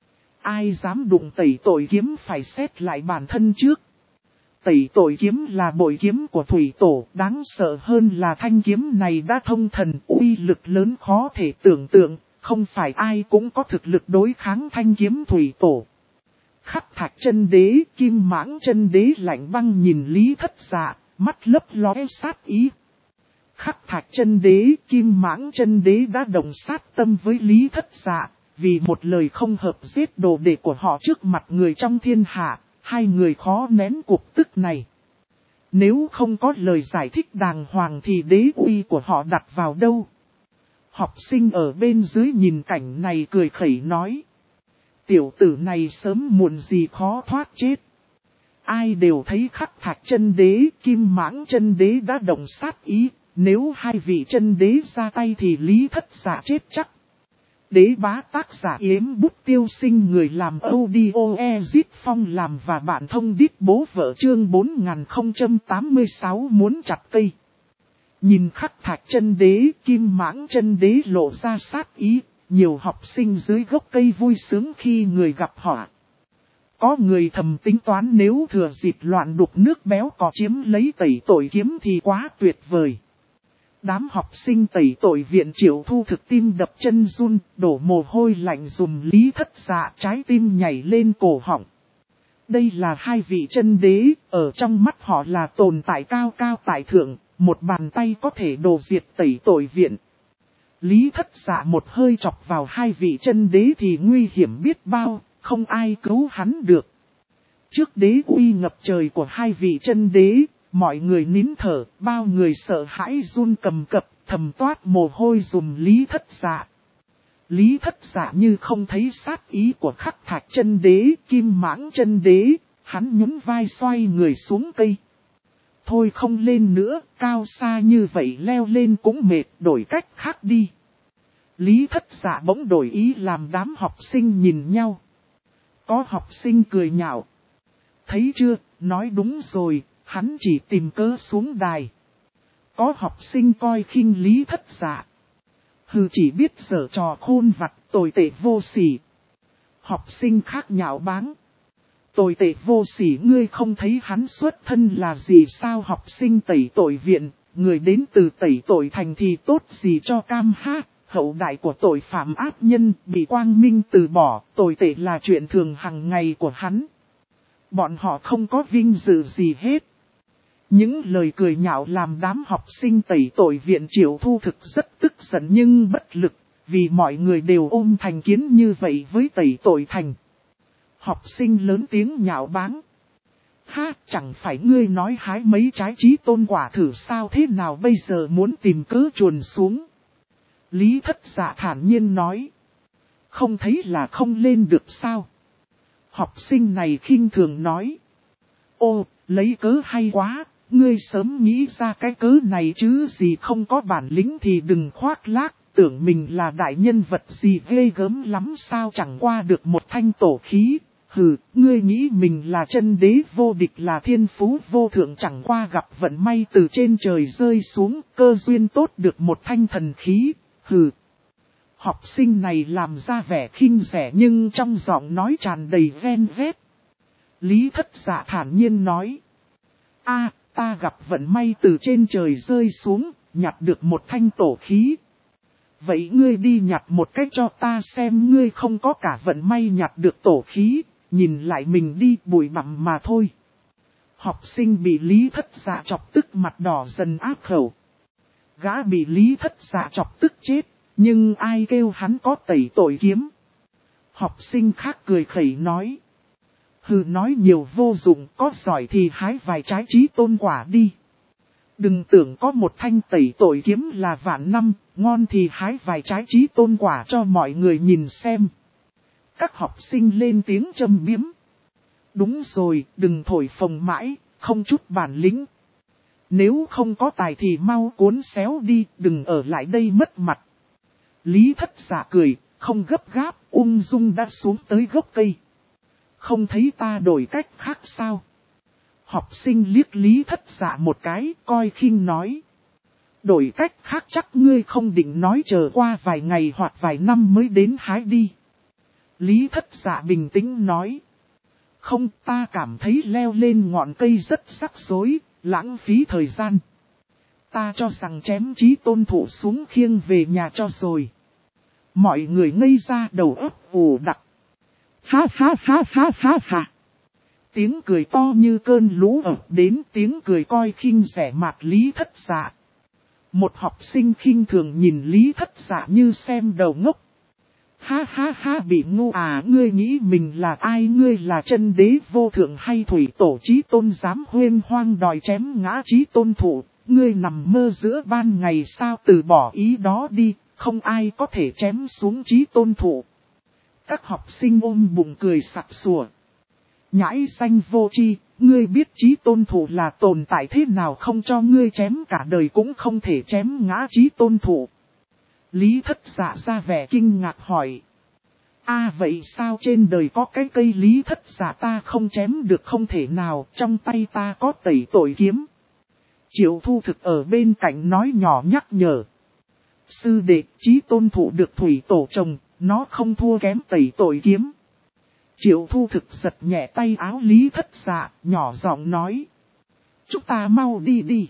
Ai dám đụng tẩy tội kiếm phải xét lại bản thân trước. Tẩy tội kiếm là bội kiếm của thủy tổ, đáng sợ hơn là thanh kiếm này đã thông thần, uy lực lớn khó thể tưởng tượng, không phải ai cũng có thực lực đối kháng thanh kiếm thủy tổ. Khắc Thạch Chân Đế, Kim Mãng Chân Đế lạnh băng nhìn Lý Thất Dạ, mắt lấp lóe sát ý. Khắc Thạch Chân Đế, Kim Mãng Chân Đế đã đồng sát tâm với Lý Thất Dạ, vì một lời không hợp giết đồ đệ của họ trước mặt người trong thiên hạ. Hai người khó nén cuộc tức này. Nếu không có lời giải thích đàng hoàng thì đế uy của họ đặt vào đâu? Học sinh ở bên dưới nhìn cảnh này cười khẩy nói. Tiểu tử này sớm muộn gì khó thoát chết. Ai đều thấy Khắc Thạch Chân Đế, Kim Mãng Chân Đế đã động sát ý. Nếu hai vị chân đế ra tay thì Lý Thất Dạ chết chắc. Đế bá tác giả Yếm Bút Tiêu Sinh, người làm audio Ezit Phong làm và bạn thông đít bố vợ chương 4086 muốn chặt cây. Nhìn Khắc Thạch Chân Đế, Kim Mãng Chân Đế lộ ra sát ý, nhiều học sinh dưới gốc cây vui sướng khi người gặp họ. Có người thầm tính toán nếu thừa dịp loạn đục nước béo cò chiếm lấy tẩy tội kiếm thì quá tuyệt vời. Đám học sinh tẩy tội viện Triệu Thu thực tim đập chân run, đổ mồ hôi lạnh dùm Lý Thất Dạ, trái tim nhảy lên cổ họng. Đây là hai vị chân đế, ở trong mắt họ là tồn tại cao cao tại thượng, một bàn tay có thể đổ diệt tẩy tội viện. Lý Thất Dạ một hơi chọc vào hai vị chân đế thì nguy hiểm biết bao, không ai cứu hắn được. Trước đế uy ngập trời của hai vị chân đế, mọi người nín thở, bao người sợ hãi run cầm cập, thầm toát mồ hôi dùm Lý Thất Dạ. Lý Thất Dạ như không thấy sát ý của Khắc Thạch chân đế, Kim Mãng chân đế, hắn nhún vai xoay người xuống cây. Thôi không lên nữa, cao xa như vậy leo lên cũng mệt, đổi cách khác đi. Lý Thất Dạ bỗng đổi ý làm đám học sinh nhìn nhau. Có học sinh cười nhạo. Thấy chưa, nói đúng rồi, hắn chỉ tìm cớ xuống đài. Có học sinh coi khinh Lý Thất Dạ. Hừ, chỉ biết giở trò khôn vặt, tồi tệ vô sỉ. Học sinh khác nhạo báng. Tồi tệ vô sỉ, ngươi không thấy hắn xuất thân là gì sao? Học sinh tẩy tội viện, người đến từ tẩy tội thành thì tốt gì cho cam hát. Hậu đại của tội phạm ác nhân bị quang minh từ bỏ, tồi tệ là chuyện thường hàng ngày của hắn. Bọn họ không có vinh dự gì hết. Những lời cười nhạo làm đám học sinh tẩy tội viện Triệu Thu Thực rất tức giận nhưng bất lực, vì mọi người đều ôm thành kiến như vậy với tẩy tội thành. Học sinh lớn tiếng nhạo báng. Ha, chẳng phải ngươi nói hái mấy trái chí tôn quả thử sao, thế nào bây giờ muốn tìm cớ chuồn xuống? Lý Thất Dạ thản nhiên nói. Không thấy là không lên được sao? Học sinh này khinh thường nói. Ô, lấy cớ hay quá, ngươi sớm nghĩ ra cái cớ này chứ gì, không có bản lĩnh thì đừng khoác lác, tưởng mình là đại nhân vật gì ghê gớm lắm sao, chẳng qua được một thanh tổ khí. Hừ, ngươi nghĩ mình là chân đế vô địch, là thiên phú vô thượng, chẳng qua gặp vận may từ trên trời rơi xuống, cơ duyên tốt được một thanh thần khí. Hừ. Học sinh này làm ra vẻ khinh rẻ nhưng trong giọng nói tràn đầy ven vét. Lý Thất Dạ thản nhiên nói. A, ta gặp vận may từ trên trời rơi xuống, nhặt được một thanh tổ khí. Vậy ngươi đi nhặt một cách cho ta xem, ngươi không có cả vận may nhặt được tổ khí, nhìn lại mình đi, bụi bặm mà thôi. Học sinh bị Lý Thất Dạ chọc tức mặt đỏ dần áp khẩu. Gã bị Lý Thất Dạ chọc tức chết, nhưng ai kêu hắn có tẩy tội kiếm. Học sinh khác cười khẩy nói. Hừ, nói nhiều vô dụng, có giỏi thì hái vài trái chí tôn quả đi. Đừng tưởng có một thanh tẩy tội kiếm là vạn năm, ngon thì hái vài trái chí tôn quả cho mọi người nhìn xem. Các học sinh lên tiếng châm biếm. Đúng rồi, đừng thổi phồng mãi, không chút bản lĩnh. Nếu không có tài thì mau cuốn xéo đi, đừng ở lại đây mất mặt. Lý Thất Dạ cười, không gấp gáp, ung dung đã xuống tới gốc cây. Không thấy ta đổi cách khác sao? Học sinh liếc Lý Thất Dạ một cái, coi khinh nói. Đổi cách khác chắc ngươi không định nói chờ qua vài ngày hoặc vài năm mới đến hái đi. Lý Thất Dạ bình tĩnh nói. Không, ta cảm thấy leo lên ngọn cây rất rắc rối, lãng phí thời gian. Ta cho rằng chém chí tôn thụ xuống khiêng về nhà cho rồi. Mọi người ngây ra đầu óc ù đặc. Ha ha ha ha ha ha. Tiếng cười to như cơn lũ ập đến, tiếng cười coi khinh rẻ mạt Lý Thất Dạ. Một học sinh khinh thường nhìn Lý Thất Dạ như xem đầu ngốc. Ha ha ha, bị ngu à, ngươi nghĩ mình là ai? Ngươi là chân đế vô thượng hay thủy tổ chí tôn dám huyên hoang đòi chém ngã chí tôn thụ? Ngươi nằm mơ giữa ban ngày sao? Từ bỏ ý đó đi, không ai có thể chém xuống chí tôn thụ. Các học sinh ôm bụng cười sặc sủa. Nhãi xanh vô tri, ngươi biết chí tôn thụ là tồn tại thế nào không? Cho ngươi chém cả đời cũng không thể chém ngã chí tôn thụ. Lý Thất Dạ ra vẻ kinh ngạc hỏi. Vậy sao trên đời có cái cây Lý Thất Dạ ta không chém được? Không thể nào, trong tay ta có tẩy tội kiếm. Triệu Thu Thực ở bên cạnh nói nhỏ nhắc nhở. Sư đệ, chí tôn thụ được thủy tổ trồng, nó không thua kém tẩy tội kiếm. Triệu Thu Thực giật nhẹ tay áo Lý Thất Dạ, nhỏ giọng nói. Chúng ta mau đi đi.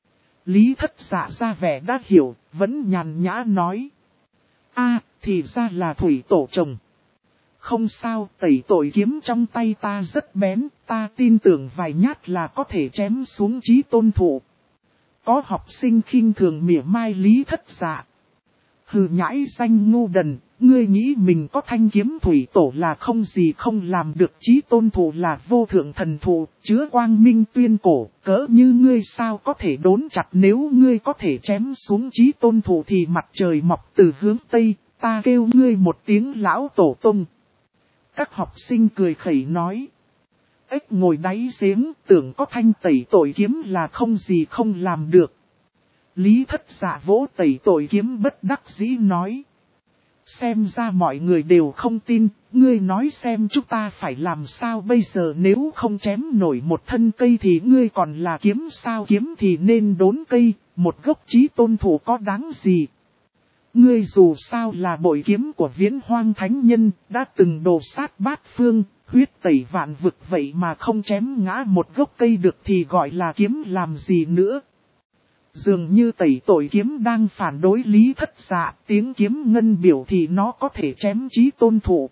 Lý Thất Dạ ra vẻ đã hiểu, vẫn nhàn nhã nói. Thì ra là thủy tổ trồng. Không sao, tẩy tội kiếm trong tay ta rất bén, ta tin tưởng vài nhát là có thể chém xuống Chí Tôn thụ. Có học sinh khinh thường mỉa mai Lý Thất Dạ. Hừ, nhãi danh ngu đần, ngươi nghĩ mình có thanh kiếm thủy tổ là không gì không làm được. Chí Tôn thụ là vô thượng thần thụ, chứa quang minh tuyên cổ, cỡ như ngươi sao có thể đốn chặt. Nếu ngươi có thể chém xuống Chí Tôn thụ thì mặt trời mọc từ hướng Tây, ta kêu ngươi một tiếng lão tổ tông. Các học sinh cười khẩy nói. Ếch ngồi đáy giếng, tưởng có thanh tẩy tội kiếm là không gì không làm được. Lý Thất Dạ vỗ tẩy tội kiếm bất đắc dĩ nói. Xem ra mọi người đều không tin, ngươi nói xem chúng ta phải làm sao bây giờ, nếu không chém nổi một thân cây thì ngươi còn là kiếm sao? Kiếm thì nên đốn cây, một gốc Chí Tôn thụ có đáng gì? Ngươi dù sao là bội kiếm của Viễn Hoang Thánh Nhân, đã từng đồ sát bát phương, huyết tẩy vạn vực, vậy mà không chém ngã một gốc cây được thì gọi là kiếm làm gì nữa? Dường như tẩy tội kiếm đang phản đối Lý Thất Dạ, tiếng kiếm ngân biểu thì nó có thể chém Chí Tôn thụ.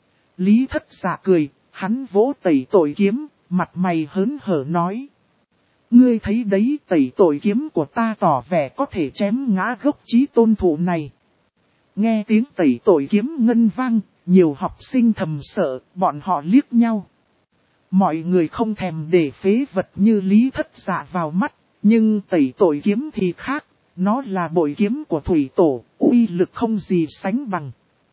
Lý Thất Dạ cười, hắn vỗ tẩy tội kiếm, mặt mày hớn hở nói. Ngươi thấy đấy, tẩy tội kiếm của ta tỏ vẻ có thể chém ngã gốc Chí Tôn thụ này. Nghe tiếng tẩy tội kiếm ngân vang, nhiều học sinh thầm sợ, bọn họ liếc nhau. Mọi người không thèm để phế vật như Lý Thất Dạ vào mắt, nhưng tẩy tội kiếm thì khác, nó là bội kiếm của thủy tổ, uy lực không gì sánh bằng.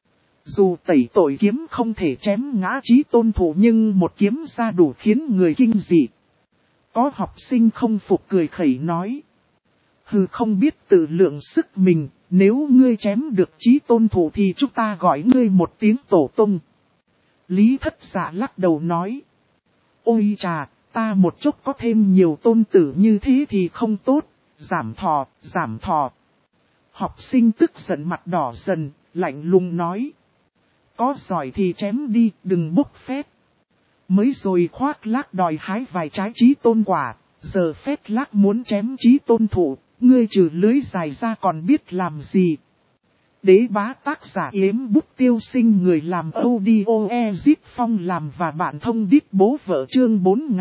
Dù tẩy tội kiếm không thể chém ngã Chí Tôn thụ nhưng một kiếm ra đủ khiến người kinh dị. Có học sinh không phục cười khẩy nói. Hừ, không biết tự lượng sức mình, nếu ngươi chém được Chí Tôn thụ thì chúng ta gọi ngươi một tiếng tổ tông. Lý Thất Dạ lắc đầu nói. Ôi chà, ta một chút có thêm nhiều tôn tử như thế thì không tốt, giảm thọ, giảm thọ. Học sinh tức giận mặt đỏ dần, lạnh lùng nói. Có giỏi thì chém đi, đừng bốc phét. Mới rồi khoác lác đòi hái vài trái Chí Tôn quả, giờ phét lác muốn chém Chí Tôn thụ, ngươi trừ lưới dài ra còn biết làm gì? Đế bá tác giả Yếm Bút Tiêu Sinh, người làm audio Ezit Phong làm và bạn thông đít bố vợ, chương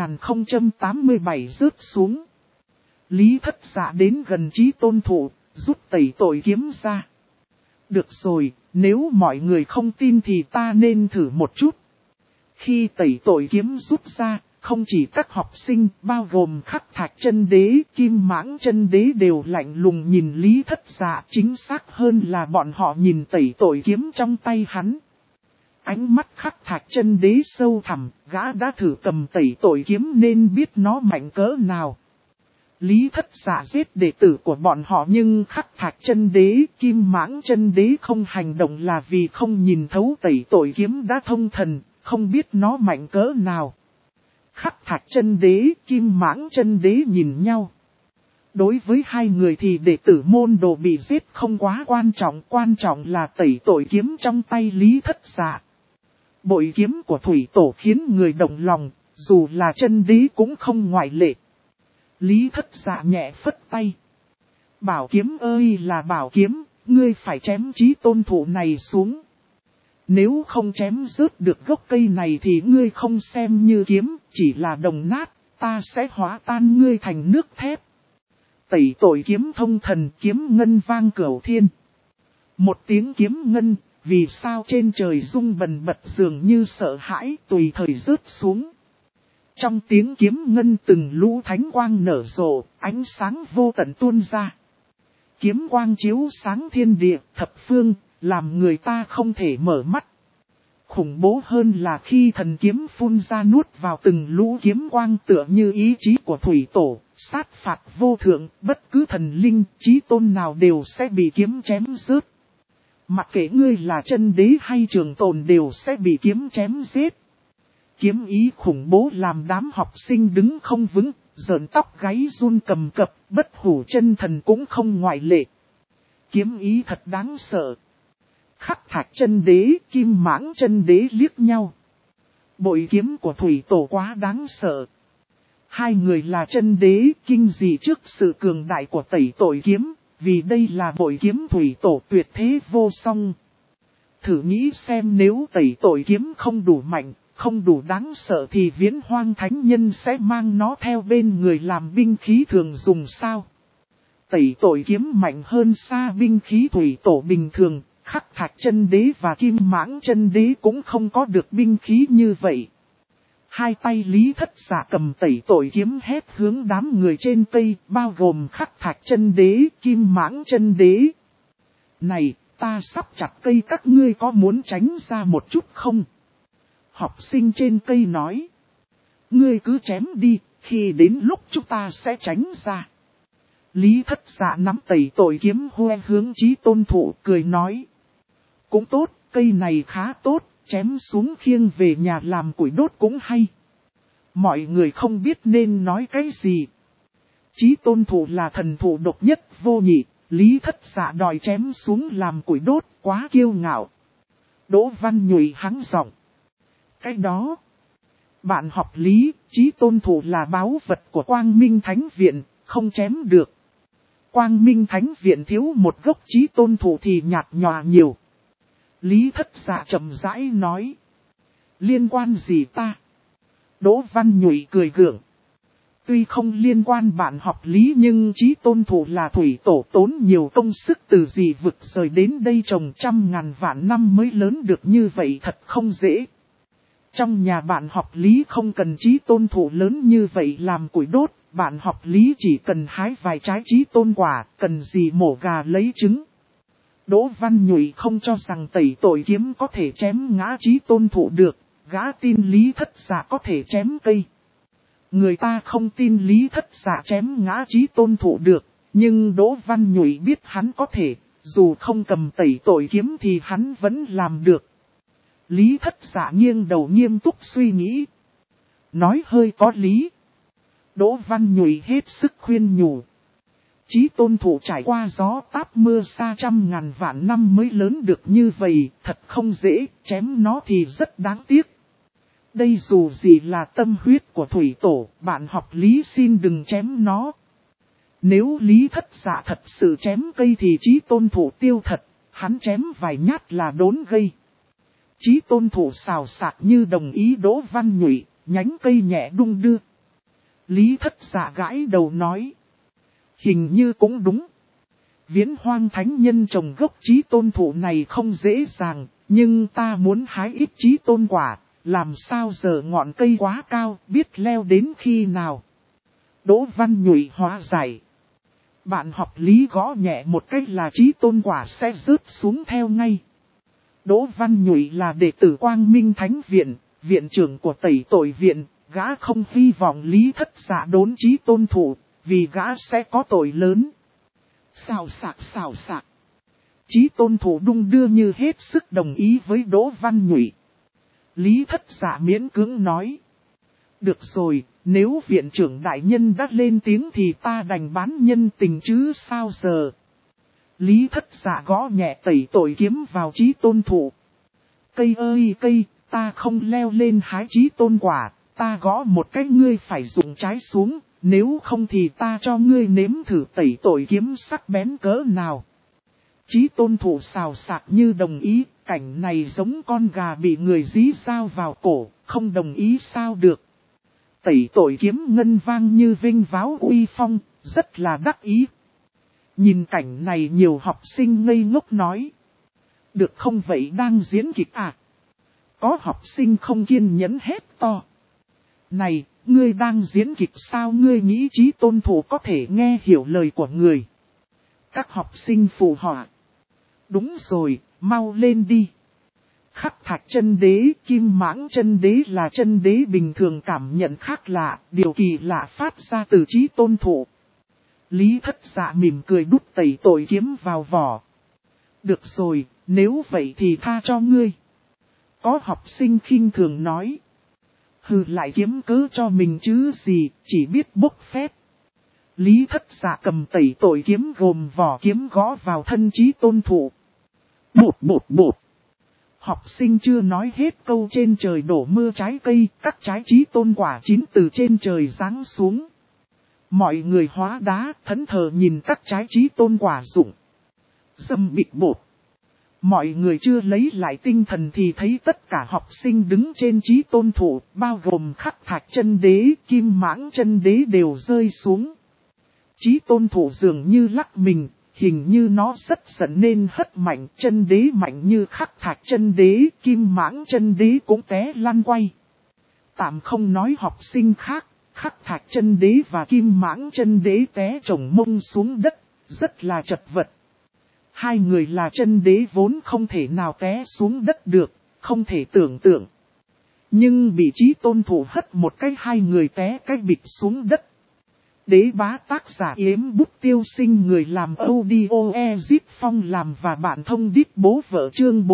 4087 rớt xuống. Lý Thất Dạ đến gần Chí Tôn thụ, rút tẩy tội kiếm ra. Được rồi, nếu mọi người không tin thì ta nên thử một chút. Khi tẩy tội kiếm rút ra, không chỉ các học sinh, bao gồm Khắc Thạch Chân Đế, Kim Mãng Chân Đế đều lạnh lùng nhìn Lý Thất Dạ, chính xác hơn là bọn họ nhìn tẩy tội kiếm trong tay hắn. Ánh mắt Khắc Thạch Chân Đế sâu thẳm, gã đã thử cầm tẩy tội kiếm nên biết nó mạnh cỡ nào. Lý Thất Dạ giết đệ tử của bọn họ nhưng Khắc Thạch Chân Đế, Kim Mãng Chân Đế không hành động là vì không nhìn thấu tẩy tội kiếm đã thông thần, không biết nó mạnh cỡ nào. Khắc Thạch Chân Đế, Kim Mãng Chân Đế nhìn nhau. Đối với hai người thì đệ tử môn đồ bị giết không quá quan trọng là tẩy tội kiếm trong tay Lý Thất Dạ. Bội kiếm của thủy tổ khiến người động lòng, dù là Chân Đế cũng không ngoại lệ. Lý Thất Dạ nhẹ phất tay. Bảo kiếm ơi là bảo kiếm, ngươi phải chém Chí Tôn thụ này xuống. Nếu không chém rớt được gốc cây này thì ngươi không xem như kiếm, chỉ là đồng nát, ta sẽ hóa tan ngươi thành nước thép. Tẩy tội kiếm thông thần, kiếm ngân vang cửu thiên. Một tiếng kiếm ngân, vì sao trên trời rung bần bật dường như sợ hãi tùy thời rớt xuống. Trong tiếng kiếm ngân từng lũ thánh quang nở rộ, ánh sáng vô tận tuôn ra. Kiếm quang chiếu sáng thiên địa, thập phương, làm người ta không thể mở mắt. Khủng bố hơn là khi thần kiếm phun ra nuốt vào từng lũ kiếm quang tựa như ý chí của thủy tổ, sát phạt vô thượng, bất cứ thần linh, chí tôn nào đều sẽ bị kiếm chém rớt. Mặc kệ ngươi là chân đế hay trường tồn đều sẽ bị kiếm chém giết. Kiếm ý khủng bố làm đám học sinh đứng không vững, rợn tóc gáy run cầm cập, bất hủ chân thần cũng không ngoại lệ. Kiếm ý thật đáng sợ. Khắc Thạch Chân Đế, Kim Mãng Chân Đế liếc nhau. Bội kiếm của thủy tổ quá đáng sợ. Hai người là chân đế kinh dị trước sự cường đại của tẩy tội kiếm, vì đây là bội kiếm thủy tổ tuyệt thế vô song. Thử nghĩ xem nếu tẩy tội kiếm không đủ mạnh, không đủ đáng sợ thì Viễn Hoang Thánh Nhân sẽ mang nó theo bên người làm binh khí thường dùng sao? Tẩy tội kiếm mạnh hơn xa binh khí thủy tổ bình thường, Khắc Thạch Chân Đế và Kim Mãng Chân Đế cũng không có được binh khí như vậy. Hai tay Lý Thất Dạ cầm tẩy tội kiếm hét hướng đám người trên cây, bao gồm Khắc Thạch Chân Đế, Kim Mãng Chân Đế. Này, ta sắp chặt cây các ngươi có muốn tránh ra một chút không? Học sinh trên cây nói. Ngươi cứ chém đi, khi đến lúc chúng ta sẽ tránh ra. Lý Thất Dạ nắm tẩy tội kiếm hoe hướng Chí Tôn Thụ cười nói. Cũng tốt, cây này khá tốt, chém xuống khiêng về nhà làm củi đốt cũng hay. Mọi người không biết nên nói cái gì. Chí Tôn Thụ là thần thụ độc nhất vô nhị, Lý Thất Dạ đòi chém xuống làm củi đốt, quá kiêu ngạo. Đỗ Văn Nhụy hắng giọng. Cái đó, bạn học Lý, Chí Tôn Thụ là báu vật của Quang Minh Thánh Viện, không chém được. Quang Minh Thánh Viện thiếu một gốc Chí Tôn Thụ thì nhạt nhòa nhiều. Lý Thất Dạ chậm rãi nói. Liên quan gì ta? Đỗ Văn Nhụy cười gượng. Tuy không liên quan bạn học Lý nhưng Chí Tôn Thụ là thủy tổ tốn nhiều công sức từ dị vực rời đến đây trồng trăm ngàn vạn năm mới lớn được như vậy thật không dễ. Trong nhà bạn học Lý không cần Chí Tôn Thụ lớn như vậy làm củi đốt, bạn học Lý chỉ cần hái vài trái Chí Tôn quả, cần gì mổ gà lấy trứng. Đỗ Văn Nhụy không cho rằng tẩy tội kiếm có thể chém ngã Chí Tôn Thụ được, gã tin Lý Thất Dạ có thể chém cây. Người ta không tin Lý Thất Dạ chém ngã Chí Tôn Thụ được, nhưng Đỗ Văn Nhụy biết hắn có thể, dù không cầm tẩy tội kiếm thì hắn vẫn làm được. Lý Thất Dạ nghiêng đầu nghiêm túc suy nghĩ. Nói hơi có lý. Đỗ Văn Nhụy hết sức khuyên nhủ. Chí Tôn Thụ trải qua gió táp mưa xa trăm ngàn vạn năm mới lớn được như vậy, thật không dễ, chém nó thì rất đáng tiếc. Đây dù gì là tâm huyết của thủy tổ, bạn học Lý xin đừng chém nó. Nếu Lý Thất Dạ thật sự chém cây thì Chí Tôn Thụ tiêu thật, hắn chém vài nhát là đốn gây. Chí Tôn Thụ xào xạc như đồng ý Đỗ Văn Nhụy, nhánh cây nhẹ đung đưa. Lý Thất Dạ gãi đầu nói. Hình như cũng đúng. Viễn Hoang Thánh Nhân trồng gốc Chí Tôn Thụ này không dễ dàng, nhưng ta muốn hái ít Chí Tôn quả, làm sao giờ ngọn cây quá cao, biết leo đến khi nào. Đỗ Văn Nhụy hóa giải. Bạn học Lý gõ nhẹ một cách là Chí Tôn quả sẽ rớt xuống theo ngay. Đỗ Văn Nhụy là đệ tử Quang Minh Thánh Viện, viện trưởng của tẩy tội viện, gã không hy vọng Lý Thất Dạ đốn Chí Tôn Thụ, vì gã sẽ có tội lớn. Xào xạc. Chí Tôn Thụ đung đưa như hết sức đồng ý với Đỗ Văn Nhụy. Lý Thất Dạ miễn cưỡng nói. Được rồi, nếu viện trưởng đại nhân đã lên tiếng thì ta đành bán nhân tình chứ sao giờ. Lý Thất Dạ gõ nhẹ tẩy tội kiếm vào Chí Tôn Thụ. Cây ơi cây, ta không leo lên hái Chí Tôn quả, ta gõ một cái ngươi phải dùng trái xuống, nếu không thì ta cho ngươi nếm thử tẩy tội kiếm sắc bén cỡ nào. Chí Tôn Thụ xào xạc như đồng ý, cảnh này giống con gà bị người dí dao vào cổ, không đồng ý sao được. Tẩy tội kiếm ngân vang như vinh váo uy phong, rất là đắc ý. Nhìn cảnh này nhiều học sinh ngây ngốc nói. Được không vậy đang diễn kịch à? Có học sinh không kiên nhẫn hét to. Này, ngươi đang diễn kịch sao ngươi nghĩ Chí Tôn Thụ có thể nghe hiểu lời của người? Các học sinh phụ họa. Đúng rồi, mau lên đi. Khắc Thạch Chân Đế, Kim Mãng Chân Đế là chân đế bình thường cảm nhận khác lạ, điều kỳ lạ phát ra từ Chí Tôn Thụ. Lý Thất Dạ mỉm cười đút tẩy tội kiếm vào vỏ. Được rồi, nếu vậy thì tha cho ngươi. Có học sinh khinh thường nói. Hừ lại kiếm cớ cho mình chứ gì, chỉ biết bốc phét. Lý Thất Dạ cầm tẩy tội kiếm gồm vỏ kiếm gõ vào thân Chí Tôn Thụ. Bột. Học sinh chưa nói hết câu trên trời đổ mưa trái cây, các trái Chí Tôn quả chín từ trên trời giáng xuống. Mọi người hóa đá thẫn thờ nhìn các trái Chí Tôn quả rụng. Dầm bịch bột. Mọi người chưa lấy lại tinh thần thì thấy tất cả học sinh đứng trên chí tôn thụ, bao gồm Khắc Thạch chân đế, Kim Mãng chân đế đều rơi xuống. Chí tôn thụ dường như lắc mình, hình như nó rất giận nên hất mạnh, chân đế mạnh như Khắc Thạch chân đế, Kim Mãng chân đế cũng té lăn quay. Tạm không nói học sinh khác, Khắc Thạch chân đế và Kim Mãng chân đế té chồng mông xuống đất, rất là chật vật. Hai người là chân đế vốn không thể nào té xuống đất được, không thể tưởng tượng. Nhưng bị chí tôn thụ hất một cái, hai người té cái bịch xuống đất. Đế bá tác giả Yếm Bút Tiêu Sinh, người làm audio Ezip Phong làm và bạn thông đít bố vợ, chương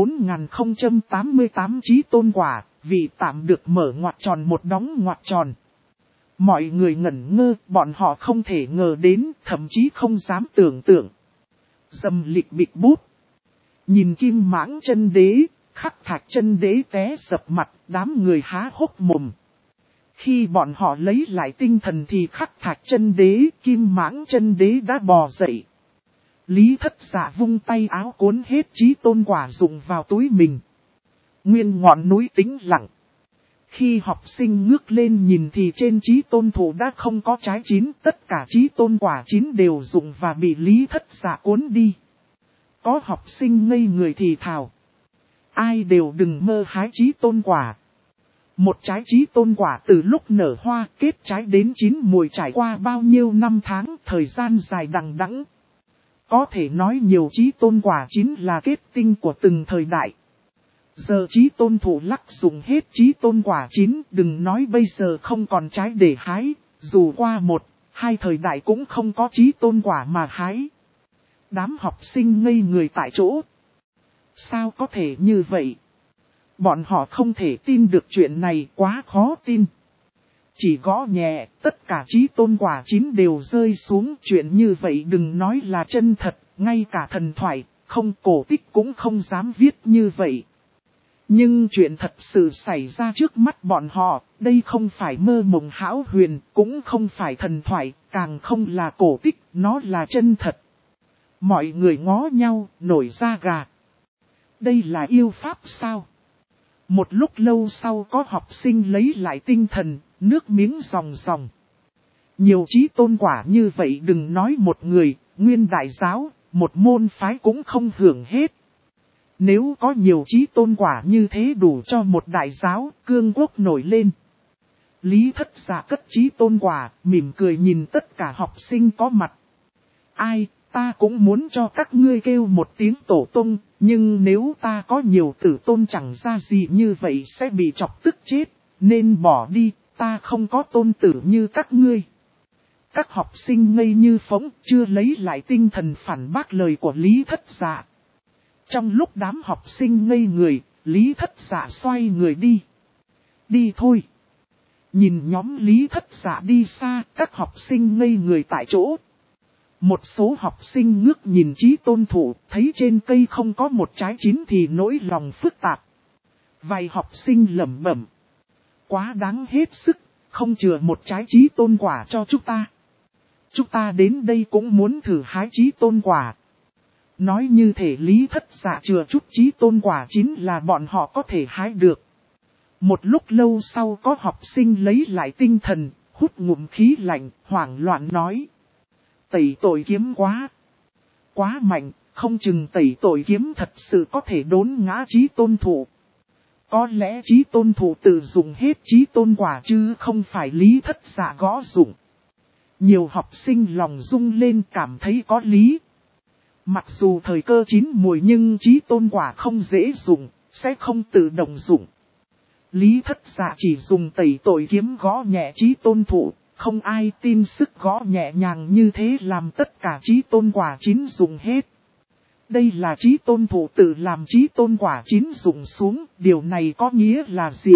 4088 chí tôn quả, vị tạm được mở ngoặc tròn một đóng ngoặc tròn. Mọi người ngẩn ngơ, bọn họ không thể ngờ đến, thậm chí không dám tưởng tượng. Dầm lịch bịch bút. Nhìn Kim Mãng chân đế, Khắc Thạch chân đế té sập mặt, đám người há hốc mồm. Khi bọn họ lấy lại tinh thần thì Khắc Thạch chân đế, Kim Mãng chân đế đã bò dậy. Lý Thất Dạ vung tay áo cuốn hết chí tôn quả dụng vào túi mình. Nguyên ngọn núi tĩnh lặng. Khi học sinh ngước lên nhìn thì trên chí tôn thụ đã không có trái chín, tất cả chí tôn quả chín đều dụng và bị Lý Thất Dạ cuốn đi. Có học sinh ngây người thì thào. Ai đều đừng mơ hái chí tôn quả. Một trái chí tôn quả từ lúc nở hoa kết trái đến chín mùi trải qua bao nhiêu năm tháng, thời gian dài đằng đẵng. Có thể nói nhiều chí tôn quả chín là kết tinh của từng thời đại. Giờ chí tôn thụ lắc dùng hết chí tôn quả chín, đừng nói bây giờ không còn trái để hái, dù qua một, hai thời đại cũng không có chí tôn quả mà hái. Đám học sinh ngây người tại chỗ. Sao có thể như vậy? Bọn họ không thể tin được chuyện này, quá khó tin. Chỉ gõ nhẹ, tất cả chí tôn quả chín đều rơi xuống. Chuyện như vậy đừng nói là chân thật, ngay cả thần thoại, không cổ tích cũng không dám viết như vậy. Nhưng chuyện thật sự xảy ra trước mắt bọn họ, đây không phải mơ mộng hão huyền, cũng không phải thần thoại, càng không là cổ tích, nó là chân thật. Mọi người ngó nhau, nổi da gà. Đây là yêu pháp sao? Một lúc lâu sau có học sinh lấy lại tinh thần, nước miếng ròng ròng. Nhiều chí tôn quả như vậy đừng nói một người, nguyên đại giáo, một môn phái cũng không hưởng hết. Nếu có nhiều chí tôn quả như thế đủ cho một đại giáo, cương quốc nổi lên. Lý Thất Dạ cất chí tôn quả, mỉm cười nhìn tất cả học sinh có mặt. Ai, ta cũng muốn cho các ngươi kêu một tiếng tổ tông, nhưng nếu ta có nhiều tử tôn chẳng ra gì như vậy sẽ bị chọc tức chết, nên bỏ đi, ta không có tôn tử như các ngươi. Các học sinh ngây như phỗng, chưa lấy lại tinh thần phản bác lời của Lý Thất Dạ. Trong lúc đám học sinh ngây người, Lý Thất Dạ xoay người đi. Đi thôi. Nhìn nhóm Lý Thất Dạ đi xa, các học sinh ngây người tại chỗ. Một số học sinh ngước nhìn chí tôn thụ, thấy trên cây không có một trái chín thì nỗi lòng phức tạp. Vài học sinh lẩm bẩm. Quá đáng hết sức, không chừa một trái chí tôn quả cho chúng ta. Chúng ta đến đây cũng muốn thử hái chí tôn quả. Nói như thể Lý Thất Dạ chừa chút chí tôn quả chín là bọn họ có thể hái được. Một lúc lâu sau có học sinh lấy lại tinh thần, hút ngụm khí lạnh, hoảng loạn nói. Tẩy tội kiếm quá mạnh, không chừng tẩy tội kiếm thật sự có thể đốn ngã chí tôn thụ. Có lẽ chí tôn thụ tự dùng hết chí tôn quả chứ không phải Lý Thất Dạ gõ dụng. Nhiều học sinh lòng rung lên cảm thấy có lý. Mặc dù thời cơ chín mùi nhưng chí tôn quả không dễ dùng, sẽ không tự động dụng. Lý Thất Dạ chỉ dùng tẩy tội kiếm gõ nhẹ chí tôn thụ, không ai tin sức gõ nhẹ nhàng như thế làm tất cả chí tôn quả chín dùng hết. Đây là chí tôn thụ tự làm chí tôn quả chín dùng xuống, điều này có nghĩa là gì?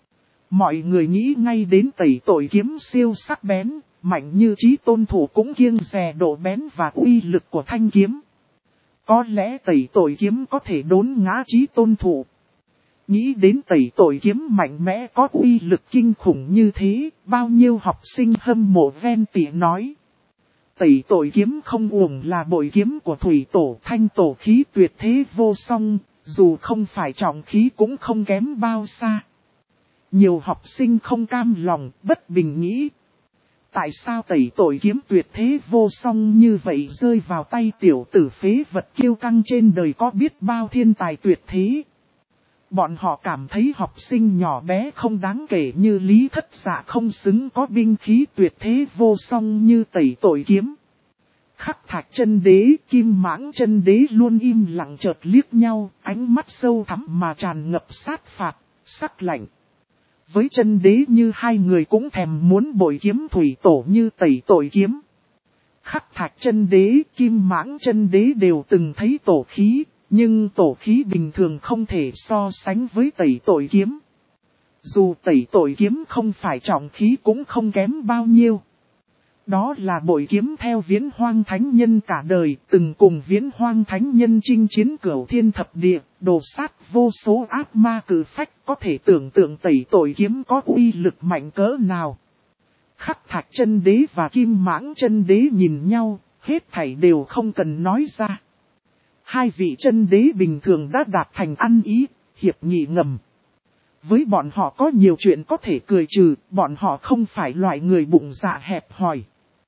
Mọi người nghĩ ngay đến tẩy tội kiếm siêu sắc bén, mạnh như chí tôn thụ cũng kiêng dè độ bén và uy lực của thanh kiếm. Có lẽ tẩy tội kiếm có thể đốn ngã chí tôn thụ. Nghĩ đến tẩy tội kiếm mạnh mẽ có uy lực kinh khủng như thế, bao nhiêu học sinh hâm mộ ven tỉ nói. Tẩy tội kiếm không uổng là bội kiếm của thủy tổ, thanh tổ khí tuyệt thế vô song, dù không phải trọng khí cũng không kém bao xa. Nhiều học sinh không cam lòng, bất bình nghĩ. Tại sao tẩy tội kiếm tuyệt thế vô song như vậy rơi vào tay tiểu tử phế vật kiêu căng trên đời có biết bao thiên tài tuyệt thế? Bọn họ cảm thấy học sinh nhỏ bé không đáng kể như Lý Thất Dạ không xứng có binh khí tuyệt thế vô song như tẩy tội kiếm. Khắc Thạch Chân Đế, Kim Mãng Chân Đế luôn im lặng chợt liếc nhau, ánh mắt sâu thẳm mà tràn ngập sát phạt, sắc lạnh. Với Chân Đế như hai người cũng thèm muốn bội kiếm thủy tổ như tẩy tội kiếm. Khắc Thạch Chân Đế, Kim Mãng Chân Đế đều từng thấy tổ khí, nhưng tổ khí bình thường không thể so sánh với tẩy tội kiếm. Dù tẩy tội kiếm không phải trọng khí cũng không kém bao nhiêu. Đó là bội kiếm theo Viễn Hoang Thánh Nhân cả đời, từng cùng Viễn Hoang Thánh Nhân chinh chiến cửu thiên thập địa, đồ sát vô số ác ma cử phách, có thể tưởng tượng tẩy tội kiếm có uy lực mạnh cỡ nào. Khắc Thạch Chân Đế và Kim Mãng Chân Đế nhìn nhau, hết thảy đều không cần nói ra. Hai vị chân đế bình thường đã đạt thành ăn ý, hiệp nghị ngầm. Với bọn họ có nhiều chuyện có thể cười trừ, bọn họ không phải loại người bụng dạ hẹp hòi.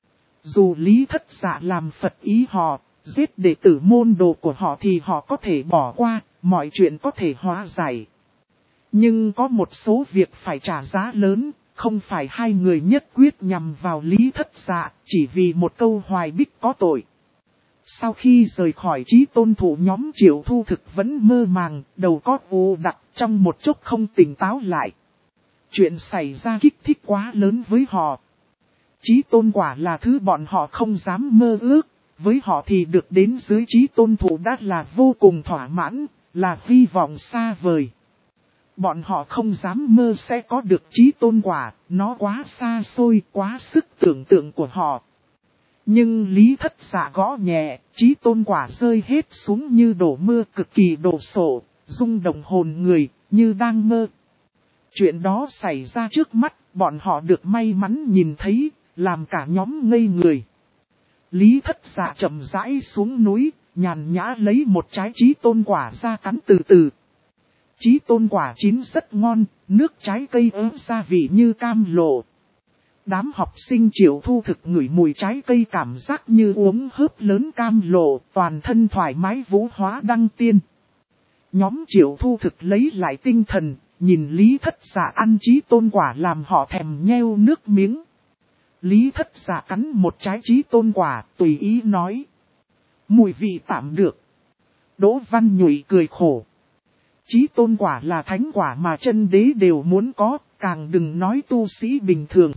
Dù Lý Thất Dạ làm Phật ý họ, giết đệ tử môn đồ của họ thì họ có thể bỏ qua, mọi chuyện có thể hóa giải. Nhưng có một số việc phải trả giá lớn, không phải hai người nhất quyết nhằm vào Lý Thất Dạ, chỉ vì một câu hoài bích có tội. Sau khi rời khỏi Chí Tôn thủ, nhóm Triệu Thu Thực vẫn mơ màng, đầu có u đặc, trong một chốc không tỉnh táo lại. Chuyện xảy ra kích thích quá lớn với họ. Chí Tôn quả là thứ bọn họ không dám mơ ước, với họ thì được đến dưới Chí Tôn thủ đã là vô cùng thỏa mãn, là hy vọng xa vời. Bọn họ không dám mơ sẽ có được Chí Tôn quả, nó quá xa xôi, quá sức tưởng tượng của họ. Nhưng Lý Thất Dạ gõ nhẹ, Chí Tôn quả rơi hết xuống như đổ mưa cực kỳ đồ sộ, rung động hồn người, như đang mơ. Chuyện đó xảy ra trước mắt, bọn họ được may mắn nhìn thấy, làm cả nhóm ngây người. Lý Thất Dạ chậm rãi xuống núi, nhàn nhã lấy một trái Chí Tôn quả ra cắn từ từ. Chí Tôn quả chín rất ngon, nước trái cây ớt gia vị như cam lộ. Đám học sinh Triệu Thu Thực ngửi mùi trái cây cảm giác như uống hớp lớn cam lộ, toàn thân thoải mái vũ hóa đăng tiên. Nhóm Triệu Thu Thực lấy lại tinh thần, nhìn Lý Thất Dạ ăn Chí Tôn quả làm họ thèm nheo nước miếng. Lý Thất Dạ cắn một trái Chí Tôn quả, tùy ý nói. Mùi vị tạm được. Đỗ Văn Nhụy cười khổ. Chí Tôn quả là thánh quả mà chân đế đều muốn có, càng đừng nói tu sĩ bình thường.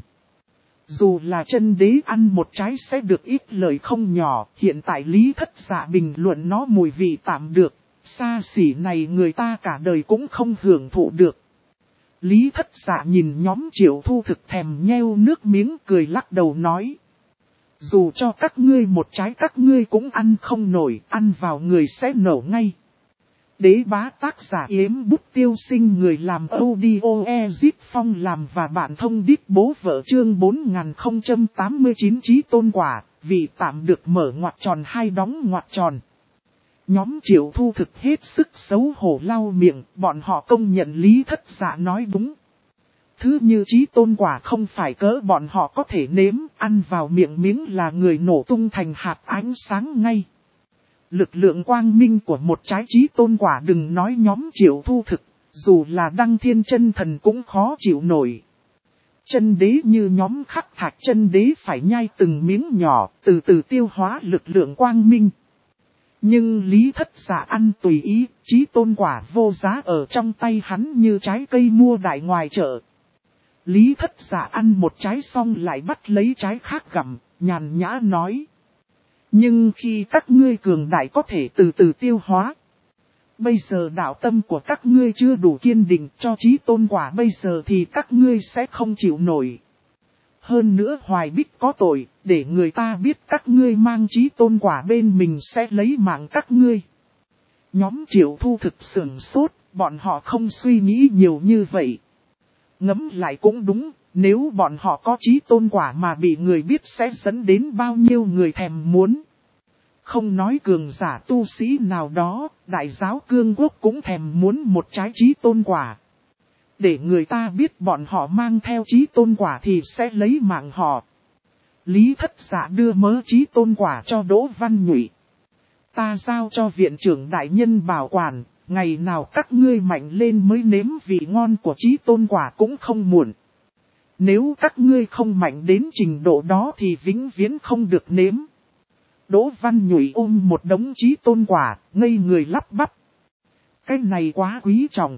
Dù là chân đế ăn một trái sẽ được ít lợi không nhỏ, hiện tại Lý Thất Dạ bình luận nó mùi vị tạm được, xa xỉ này người ta cả đời cũng không hưởng thụ được. Lý Thất Dạ nhìn nhóm Triệu Thu Thực thèm nheo nước miếng cười lắc đầu nói. Dù cho các ngươi một trái các ngươi cũng ăn không nổi, ăn vào người sẽ nổ ngay. Đế bá tác giả Yếm Bút Tiêu Sinh, người làm audio Ezip Phong làm và bạn thông đít bố vợ chương 4089 Chí Tôn quả, vì tạm được mở ngoặc tròn hai đóng ngoặc tròn. Nhóm Triệu Thu Thực hết sức xấu hổ lau miệng, bọn họ công nhận Lý Thất Dạ nói đúng. Thứ như Chí Tôn quả không phải cỡ bọn họ có thể nếm, ăn vào miệng miếng là người nổ tung thành hạt ánh sáng ngay. Lực lượng quang minh của một trái Chí Tôn quả đừng nói nhóm Triệu Thu Thực, dù là Đăng Thiên Chân Thần cũng khó chịu nổi. Chân đế như nhóm Khắc Thạch Chân Đế phải nhai từng miếng nhỏ, từ từ tiêu hóa lực lượng quang minh. Nhưng Lý Thất Dạ ăn tùy ý, Chí Tôn quả vô giá ở trong tay hắn như trái cây mua đại ngoài chợ. Lý Thất Dạ ăn một trái xong lại bắt lấy trái khác gặm, nhàn nhã nói. Nhưng khi các ngươi cường đại có thể từ từ tiêu hóa. Bây giờ đạo tâm của các ngươi chưa đủ kiên định cho Chí Tôn quả bây giờ thì các ngươi sẽ không chịu nổi. Hơn nữa hoài bích có tội, để người ta biết các ngươi mang Chí Tôn quả bên mình sẽ lấy mạng các ngươi. Nhóm Triệu Thu Thực sửng sốt, bọn họ không suy nghĩ nhiều như vậy. Ngẫm lại cũng đúng, Nếu bọn họ có chí tôn quả mà bị người biết sẽ dẫn đến bao nhiêu người thèm muốn. Không nói cường giả tu sĩ nào đó, đại giáo cương quốc cũng thèm muốn một trái chí tôn quả. Để người ta biết bọn họ mang theo chí tôn quả thì sẽ lấy mạng họ. Lý Thất Dạ đưa mớ chí tôn quả cho Đỗ Văn Nhụy. Ta giao cho viện trưởng đại nhân bảo quản, ngày nào các ngươi mạnh lên mới nếm vị ngon của chí tôn quả cũng không muộn. Nếu các ngươi không mạnh đến trình độ đó thì vĩnh viễn không được nếm. Đỗ Văn Nhụy ôm một đống chí tôn quả, ngây người lắp bắp. Cái này quá quý trọng,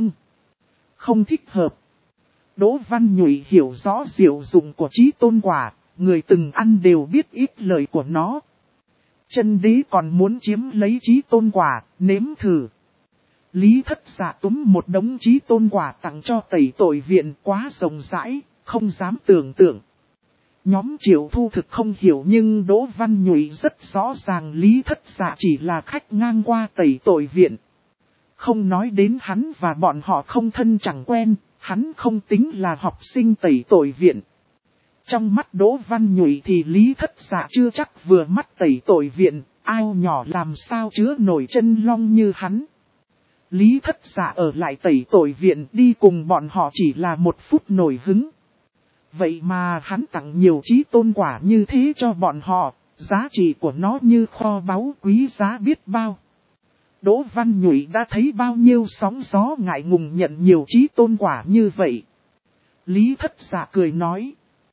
không thích hợp. Đỗ Văn Nhụy hiểu rõ diệu dụng của chí tôn quả, người từng ăn đều biết ít lợi của nó. Chân đế còn muốn chiếm lấy chí tôn quả, nếm thử. Lý Thất Dạ túm một đống chí tôn quả tặng cho tẩy tội viện quá rộng rãi, không dám tưởng tượng. Nhóm Triệu Thu Thực không hiểu nhưng Đỗ Văn Nhụy rất rõ ràng Lý Thất Dạ chỉ là khách ngang qua tẩy tội viện. Không nói đến hắn và bọn họ không thân chẳng quen, hắn không tính là học sinh tẩy tội viện. Trong mắt Đỗ Văn Nhụy thì Lý Thất Dạ chưa chắc vừa mắt tẩy tội viện, ao nhỏ làm sao chứa nổi chân long như hắn. Lý Thất Dạ ở lại tẩy tội viện đi cùng bọn họ chỉ là một phút nổi hứng. Vậy mà hắn tặng nhiều chí tôn quả như thế cho bọn họ, giá trị của nó như kho báu quý giá biết bao. Đỗ Văn Nhụy đã thấy bao nhiêu sóng gió ngại ngùng nhận nhiều chí tôn quả như vậy. Lý Thất Dạ cười nói.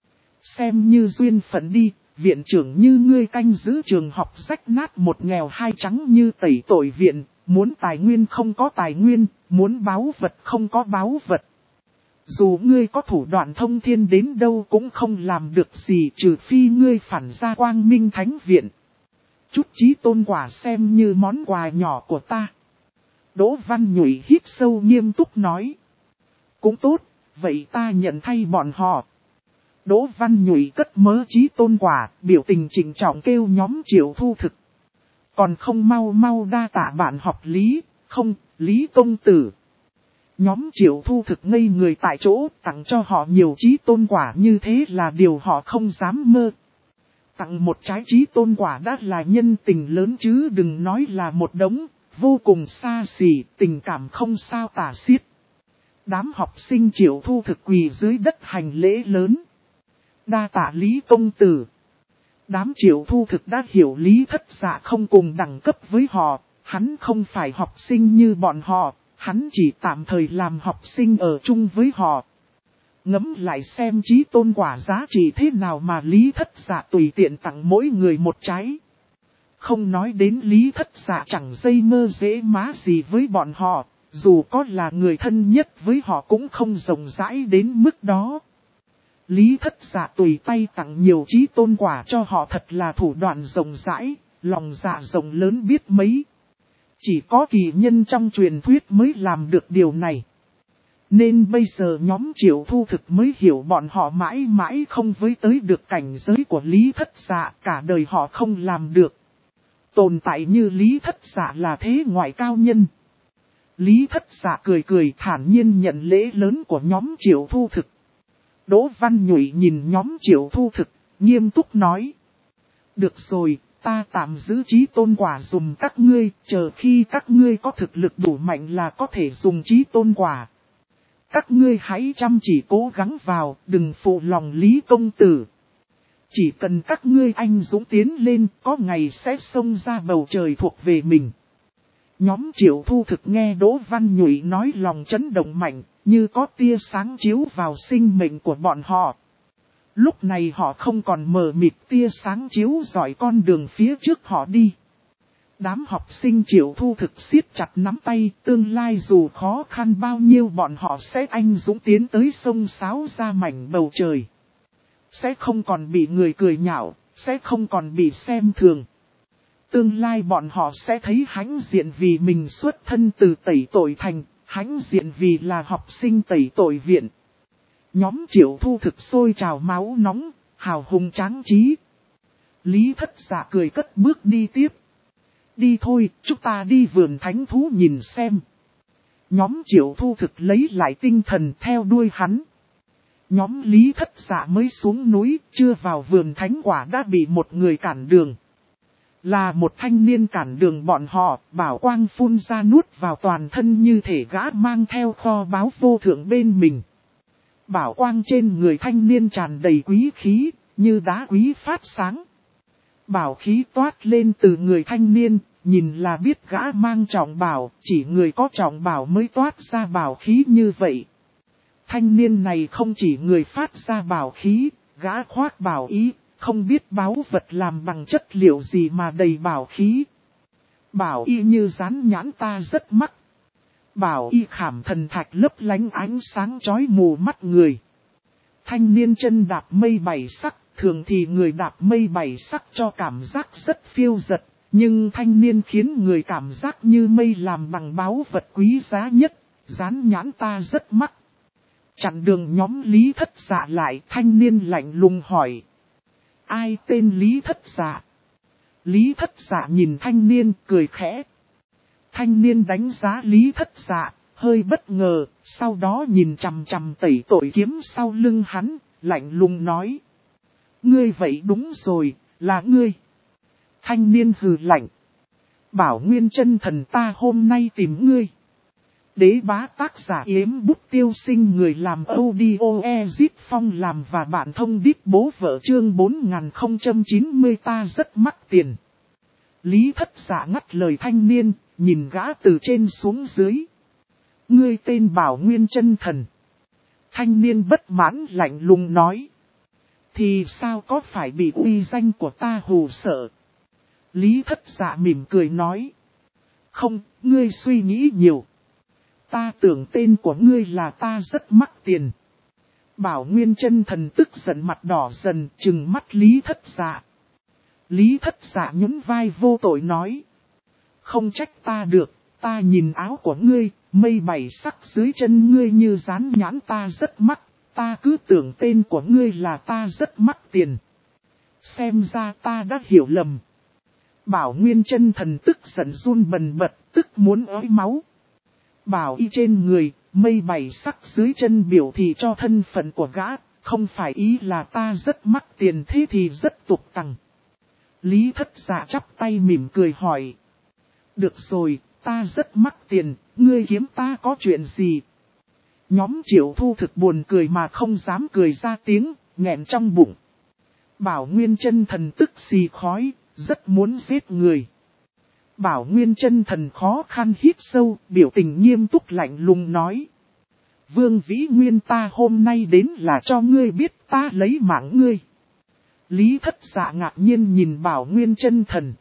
Xem như duyên phận đi, viện trưởng như ngươi canh giữ trường học rách nát một nghèo hai trắng như tẩy tội viện, muốn tài nguyên không có tài nguyên, muốn báu vật không có báu vật. Dù ngươi có thủ đoạn thông thiên đến đâu cũng không làm được gì trừ phi ngươi phản ra Quang Minh Thánh Viện. Chút chí tôn quả xem như món quà nhỏ của ta. Đỗ Văn Nhụy hít sâu nghiêm túc nói. Cũng tốt, vậy ta nhận thay bọn họ. Đỗ Văn Nhụy cất mớ chí tôn quả, biểu tình trịnh trọng kêu nhóm Triệu Thu Thực. Còn không mau đa tạ bạn học Lý, không, Lý công tử. Nhóm Triệu Thu Thực ngây người tại chỗ, tặng cho họ nhiều chí tôn quả như thế là điều họ không dám mơ. Tặng một trái chí tôn quả đã là nhân tình lớn chứ đừng nói là một đống, vô cùng xa xỉ, tình cảm không sao tả xiết. Đám học sinh Triệu Thu Thực quỳ dưới đất hành lễ lớn. Đa tạ Lý công tử. Đám Triệu Thu Thực đã hiểu Lý Thất Dạ không cùng đẳng cấp với họ, hắn không phải học sinh như bọn họ, hắn chỉ tạm thời làm học sinh ở chung với họ. Ngẫm lại xem chí tôn quả giá trị thế nào mà Lý Thất Dạ tùy tiện tặng mỗi người một trái. Không nói đến Lý Thất Dạ chẳng dây mơ dễ má gì với bọn họ, dù có là người thân nhất với họ cũng không rộng rãi đến mức đó. Lý Thất Dạ tùy tay tặng nhiều chí tôn quả cho họ thật là thủ đoạn rộng rãi, lòng dạ rộng lớn biết mấy. Chỉ có kỳ nhân trong truyền thuyết mới làm được điều này. Nên bây giờ nhóm Triệu Thu Thực mới hiểu bọn họ mãi mãi không với tới được cảnh giới của Lý Thất Dạ, cả đời họ không làm được. Tồn tại như Lý Thất Dạ là thế ngoại cao nhân. Lý Thất Dạ cười cười thản nhiên nhận lễ lớn của nhóm Triệu Thu Thực. Đỗ Văn Nhụy nhìn nhóm Triệu Thu Thực, nghiêm túc nói. Được rồi, ta tạm giữ chí tôn quả dùng các ngươi, chờ khi các ngươi có thực lực đủ mạnh là có thể dùng chí tôn quả. Các ngươi hãy chăm chỉ cố gắng vào, đừng phụ lòng Lý công tử. Chỉ cần các ngươi anh dũng tiến lên, có ngày sẽ xông ra bầu trời thuộc về mình. Nhóm Triệu Thu Thực nghe Đỗ Văn Nhụy nói lòng chấn động mạnh, như có tia sáng chiếu vào sinh mệnh của bọn họ. Lúc này họ không còn mờ mịt, tia sáng chiếu rọi con đường phía trước họ đi. Đám học sinh Triệu Thu Thực siết chặt nắm tay, tương lai dù khó khăn bao nhiêu bọn họ sẽ anh dũng tiến tới sông sáo ra mảnh bầu trời. Sẽ không còn bị người cười nhạo, sẽ không còn bị xem thường. Tương lai bọn họ sẽ thấy hãnh diện vì mình xuất thân từ tẩy tội thành, hãnh diện vì là học sinh tẩy tội viện. Nhóm Triệu Thu Thực sôi trào máu nóng, hào hùng tráng trí. Lý Thất Dạ cười cất bước đi tiếp. Đi thôi, chúng ta đi vườn thánh thú nhìn xem. Nhóm Triệu Thu Thực lấy lại tinh thần theo đuôi hắn. Nhóm Lý Thất Dạ mới xuống núi, chưa vào vườn thánh quả đã bị một người cản đường. Là một thanh niên cản đường bọn họ, bảo quang phun ra nuốt vào toàn thân như thể gã mang theo kho báu vô thượng bên mình. Bảo quang trên người thanh niên tràn đầy quý khí, như đá quý phát sáng. Bảo khí toát lên từ người thanh niên, nhìn là biết gã mang trọng bảo, chỉ người có trọng bảo mới toát ra bảo khí như vậy. Thanh niên này không chỉ người phát ra bảo khí, gã khoác bảo ý, không biết báu vật làm bằng chất liệu gì mà đầy bảo khí. Bảo y như rán nhãn ta rất mắc. Bảo y khảm thần thạch lấp lánh ánh sáng chói mù mắt người. Thanh niên chân đạp mây bảy sắc, thường thì người đạp mây bảy sắc cho cảm giác rất phiêu dật, nhưng thanh niên khiến người cảm giác như mây làm bằng báu vật quý giá nhất, rán nhãn ta rất mắc. Chặn đường nhóm Lý Thất Dạ lại, thanh niên lạnh lùng hỏi. Ai tên Lý Thất Dạ? Lý Thất Dạ nhìn thanh niên cười khẽ. Thanh niên đánh giá Lý Thất Dạ, hơi bất ngờ, sau đó nhìn chằm chằm tẩy tội kiếm sau lưng hắn, lạnh lùng nói. Ngươi vậy đúng rồi, là ngươi. Thanh niên hừ lạnh. Bảo Nguyên Chân Thần ta hôm nay tìm ngươi. Đế bá tác giả Yếm Bút Tiêu Sinh người làm audio Ezit Phong làm và bạn thông đít bố vợ chương 4090 ta rất mắc tiền. Lý Thất Dạ ngắt lời thanh niên, nhìn gã từ trên xuống dưới. Ngươi tên Bảo Nguyên Chân Thần. Thanh niên bất mãn lạnh lùng nói. Thì sao có phải bị uy danh của ta hù sợ? Lý Thất Dạ mỉm cười nói. Không, ngươi suy nghĩ nhiều. Ta tưởng tên của ngươi là ta rất mắc tiền. Bảo Nguyên Chân Thần tức giận mặt đỏ dần trừng mắt Lý Thất Dạ. Lý Thất Dạ nhún vai vô tội nói. Không trách ta được, ta nhìn áo của ngươi, mây bảy sắc dưới chân ngươi như rán nhãn ta rất mắc, ta cứ tưởng tên của ngươi là ta rất mắc tiền. Xem ra ta đã hiểu lầm. Bảo Nguyên Chân Thần tức giận run bần bật, tức muốn ói máu. Bảo y trên người, mây bảy sắc dưới chân biểu thị cho thân phận của gã, không phải ý là ta rất mắc tiền thế thì rất tục tằng. Lý Thất Dạ chắp tay mỉm cười hỏi. Được rồi, ta rất mắc tiền, ngươi kiếm ta có chuyện gì? Nhóm Triệu Thu thực buồn cười mà không dám cười ra tiếng, nghẹn trong bụng. Bảo Nguyên Chân Thần tức xì khói, rất muốn giết người. Bảo Nguyên Chân Thần khó khăn hít sâu, biểu tình nghiêm túc lạnh lùng nói. Vương Vĩ Nguyên ta hôm nay đến là cho ngươi biết ta lấy mạng ngươi. Lý Thất Dạ ngạc nhiên nhìn Bảo Nguyên Chân Thần.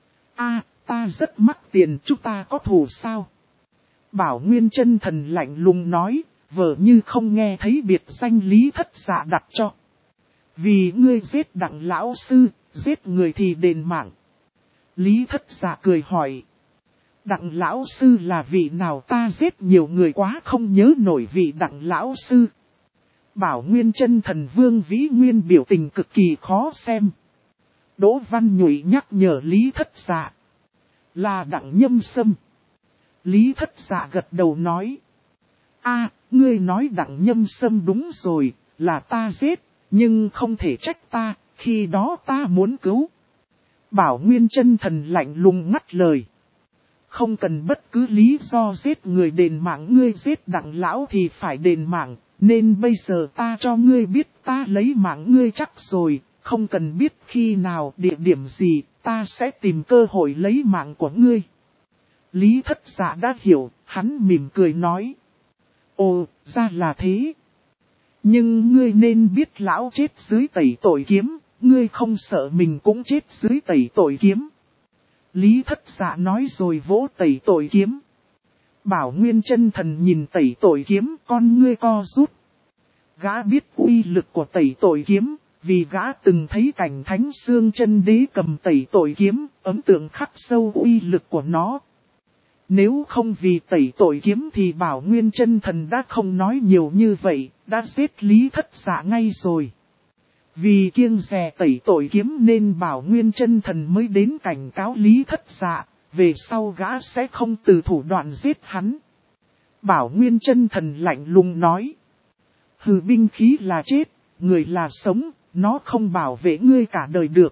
Ta rất mắc tiền, chúng ta có thù sao? Bảo Nguyên Chân Thần lạnh lùng nói, vờ như không nghe thấy biệt danh Lý Thất Dạ đặt cho. Vì ngươi giết Đặng lão sư, giết người thì đền mạng. Lý Thất Dạ cười hỏi. Đặng lão sư là vị nào? Ta giết nhiều người quá không nhớ nổi vị Đặng lão sư. Bảo Nguyên Chân Thần Vương Vĩ Nguyên biểu tình cực kỳ khó xem. Đỗ Văn Nhụy nhắc nhở Lý Thất Dạ. Là Đặng Nhâm Sâm. Lý Thất Dạ gật đầu nói. Ngươi nói Đặng Nhâm Sâm đúng rồi, là ta giết, nhưng không thể trách ta, khi đó ta muốn cứu. Bảo Nguyên Chân Thần lạnh lùng ngắt lời. Không cần bất cứ lý do giết người đền mạng, ngươi giết Đặng lão thì phải đền mạng, nên bây giờ ta cho ngươi biết ta lấy mạng ngươi chắc rồi, không cần biết khi nào, địa điểm gì, ta sẽ tìm cơ hội lấy mạng của ngươi. Lý Thất Dạ đã hiểu, hắn mỉm cười nói. Ồ, ra là thế. Nhưng ngươi nên biết lão chết dưới tẩy tội kiếm, ngươi không sợ mình cũng chết dưới tẩy tội kiếm. Lý Thất Dạ nói rồi vỗ tẩy tội kiếm. Bảo Nguyên Chân Thần nhìn tẩy tội kiếm, con ngươi co rút. Gã biết uy lực của tẩy tội kiếm, vì gã từng thấy cảnh Thánh Xương Chân Đế cầm tẩy tội kiếm, ấn tượng khắc sâu uy lực của nó. Nếu không vì tẩy tội kiếm thì Bảo Nguyên Chân Thần đã không nói nhiều như vậy, đã giết Lý Thất Dạ ngay rồi. Vì kiêng dè tẩy tội kiếm nên Bảo Nguyên Chân Thần mới đến cảnh cáo Lý Thất Dạ, về sau gã sẽ không từ thủ đoạn giết hắn. Bảo Nguyên Chân Thần lạnh lùng nói. Hừ, binh khí là chết, người là sống, nó không bảo vệ ngươi cả đời được.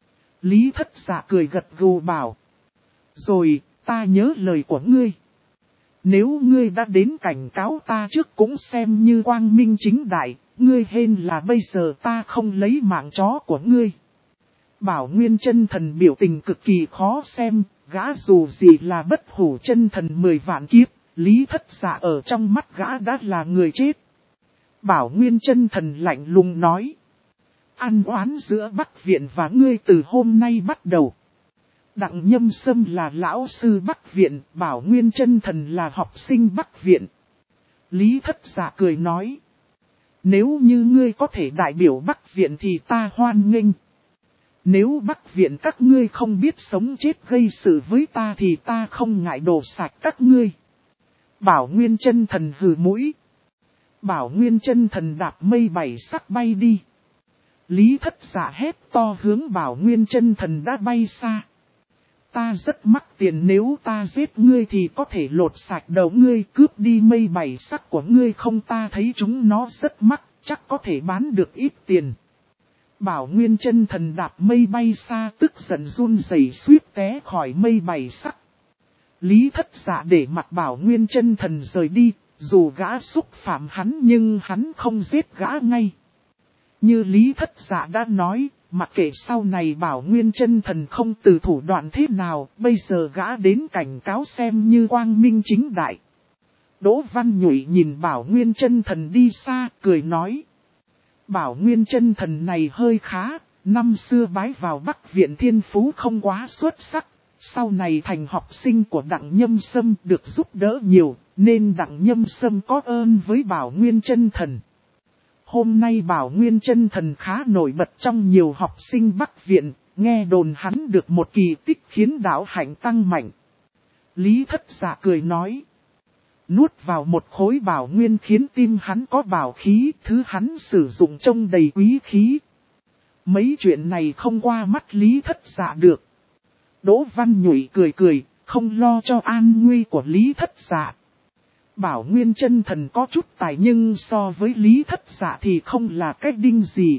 Lý Thất Dạ cười gật gù bảo. Rồi, ta nhớ lời của ngươi. Nếu ngươi đã đến cảnh cáo ta trước cũng xem như quang minh chính đại, ngươi hên là bây giờ ta không lấy mạng chó của ngươi. Bảo Nguyên chân thần biểu tình cực kỳ khó xem, gã dù gì là bất hủ chân thần 10 vạn kiếp, Lý Thất Dạ ở trong mắt gã đã là người chết. Bảo Nguyên chân thần lạnh lùng nói. Ăn oán giữa Bắc Viện và ngươi từ hôm nay bắt đầu. Đặng Nhâm Sâm là lão sư Bắc Viện, Bảo Nguyên chân thần là học sinh Bắc Viện. Lý Thất Dạ cười nói. Nếu như ngươi có thể đại biểu Bắc Viện thì ta hoan nghênh. Nếu Bắc Viện các ngươi không biết sống chết gây sự với ta thì ta không ngại đổ sạch các ngươi. Bảo Nguyên chân thần hừ mũi. Bảo Nguyên chân thần đạp mây 7 sắc bay đi. Lý Thất Dạ hét to hướng Bảo Nguyên chân thần đã bay xa. Ta rất mắc tiền, nếu ta giết ngươi thì có thể lột sạch đầu ngươi, cướp đi mây 7 sắc của ngươi không, ta thấy chúng nó rất mắc, chắc có thể bán được ít tiền. Bảo Nguyên chân thần đạp mây bay xa tức giận run rẩy suýt té khỏi mây 7 sắc. Lý Thất Dạ để mặc Bảo Nguyên chân thần rời đi, dù gã xúc phạm hắn nhưng hắn không giết gã ngay. Như Lý Thất Dạ đã nói, mặc kệ sau này Bảo Nguyên chân thần không từ thủ đoạn thế nào, bây giờ gã đến cảnh cáo xem như quang minh chính đại. Đỗ Văn Nhụy nhìn Bảo Nguyên chân thần đi xa, cười nói. Bảo Nguyên chân thần này hơi khá, năm xưa bái vào Bắc Viện thiên phú không quá xuất sắc, sau này thành học sinh của Đặng Nhâm Sâm được giúp đỡ nhiều, nên Đặng Nhâm Sâm có ơn với Bảo Nguyên chân thần. Hôm nay Bảo Nguyên chân thần khá nổi bật trong nhiều học sinh Bắc Viện, nghe đồn hắn được một kỳ tích khiến đạo hạnh tăng mạnh. Lý Thất Dạ cười nói. Nuốt vào một khối bảo nguyên khiến tim hắn có bảo khí, thứ hắn sử dụng trông đầy quý khí. Mấy chuyện này không qua mắt Lý Thất Dạ được. Đỗ Văn Nhụy cười cười, không lo cho an nguy của Lý Thất Dạ. Bảo Nguyên chân thần có chút tài nhưng so với Lý Thất Dạ thì không là cái đinh gì.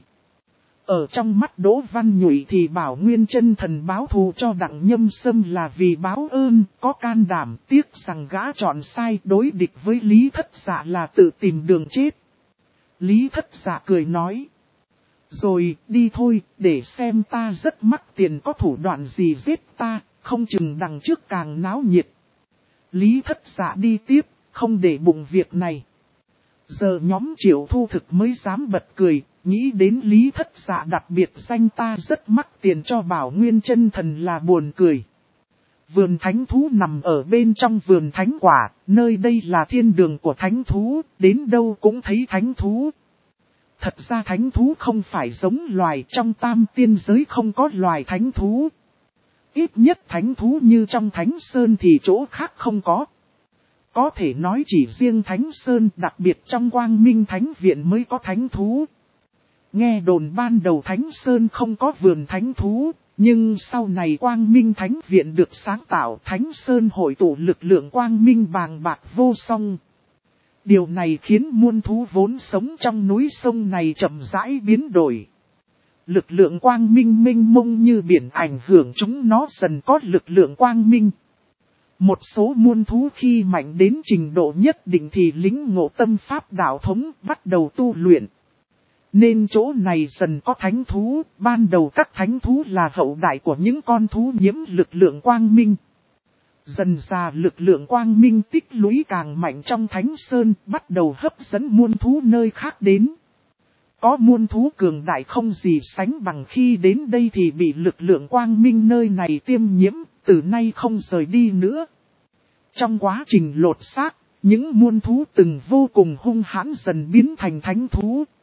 Ở trong mắt Đỗ Văn Nhụy thì Bảo Nguyên chân thần báo thù cho Đặng Nhâm Sâm là vì báo ơn, có can đảm, tiếc rằng gã chọn sai, đối địch với Lý Thất Dạ là tự tìm đường chết. Lý Thất Dạ cười nói. Rồi, đi thôi, để xem ta rất mắc tiền có thủ đoạn gì giết ta, không chừng đằng trước càng náo nhiệt. Lý Thất Dạ đi tiếp, không để bụng việc này. Giờ nhóm Triệu Thu Thực mới dám bật cười, nghĩ đến Lý Thất Dạ đặc biệt danh ta rất mắc tiền cho Bảo Nguyên chân thần là buồn cười. Vườn thánh thú nằm ở bên trong vườn thánh quả, nơi đây là thiên đường của thánh thú, đến đâu cũng thấy thánh thú. Thật ra thánh thú không phải giống loài, trong tam tiên giới không có loài thánh thú. Ít nhất thánh thú như trong Thánh Sơn thì chỗ khác không có. Có thể nói chỉ riêng Thánh Sơn, đặc biệt trong Quang Minh Thánh Viện mới có thánh thú. Nghe đồn ban đầu Thánh Sơn không có vườn thánh thú, nhưng sau này Quang Minh Thánh Viện được sáng tạo, Thánh Sơn hội tụ lực lượng Quang Minh bàng bạc vô song. Điều này khiến muôn thú vốn sống trong núi sông này chậm rãi biến đổi. Lực lượng Quang Minh mênh mông như biển ảnh hưởng chúng nó dần có lực lượng Quang Minh. Một số muôn thú khi mạnh đến trình độ nhất định thì lĩnh ngộ tâm pháp đạo thống bắt đầu tu luyện. Nên chỗ này dần có thánh thú, ban đầu các thánh thú là hậu đại của những con thú nhiễm lực lượng Quang Minh. Dần ra lực lượng Quang Minh tích lũy càng mạnh trong Thánh Sơn, bắt đầu hấp dẫn muôn thú nơi khác đến. Có muôn thú cường đại không gì sánh bằng khi đến đây thì bị lực lượng Quang Minh nơi này tiêm nhiễm, từ nay không rời đi nữa. Trong quá trình lột xác, những muôn thú từng vô cùng hung hãn dần biến thành thánh thú.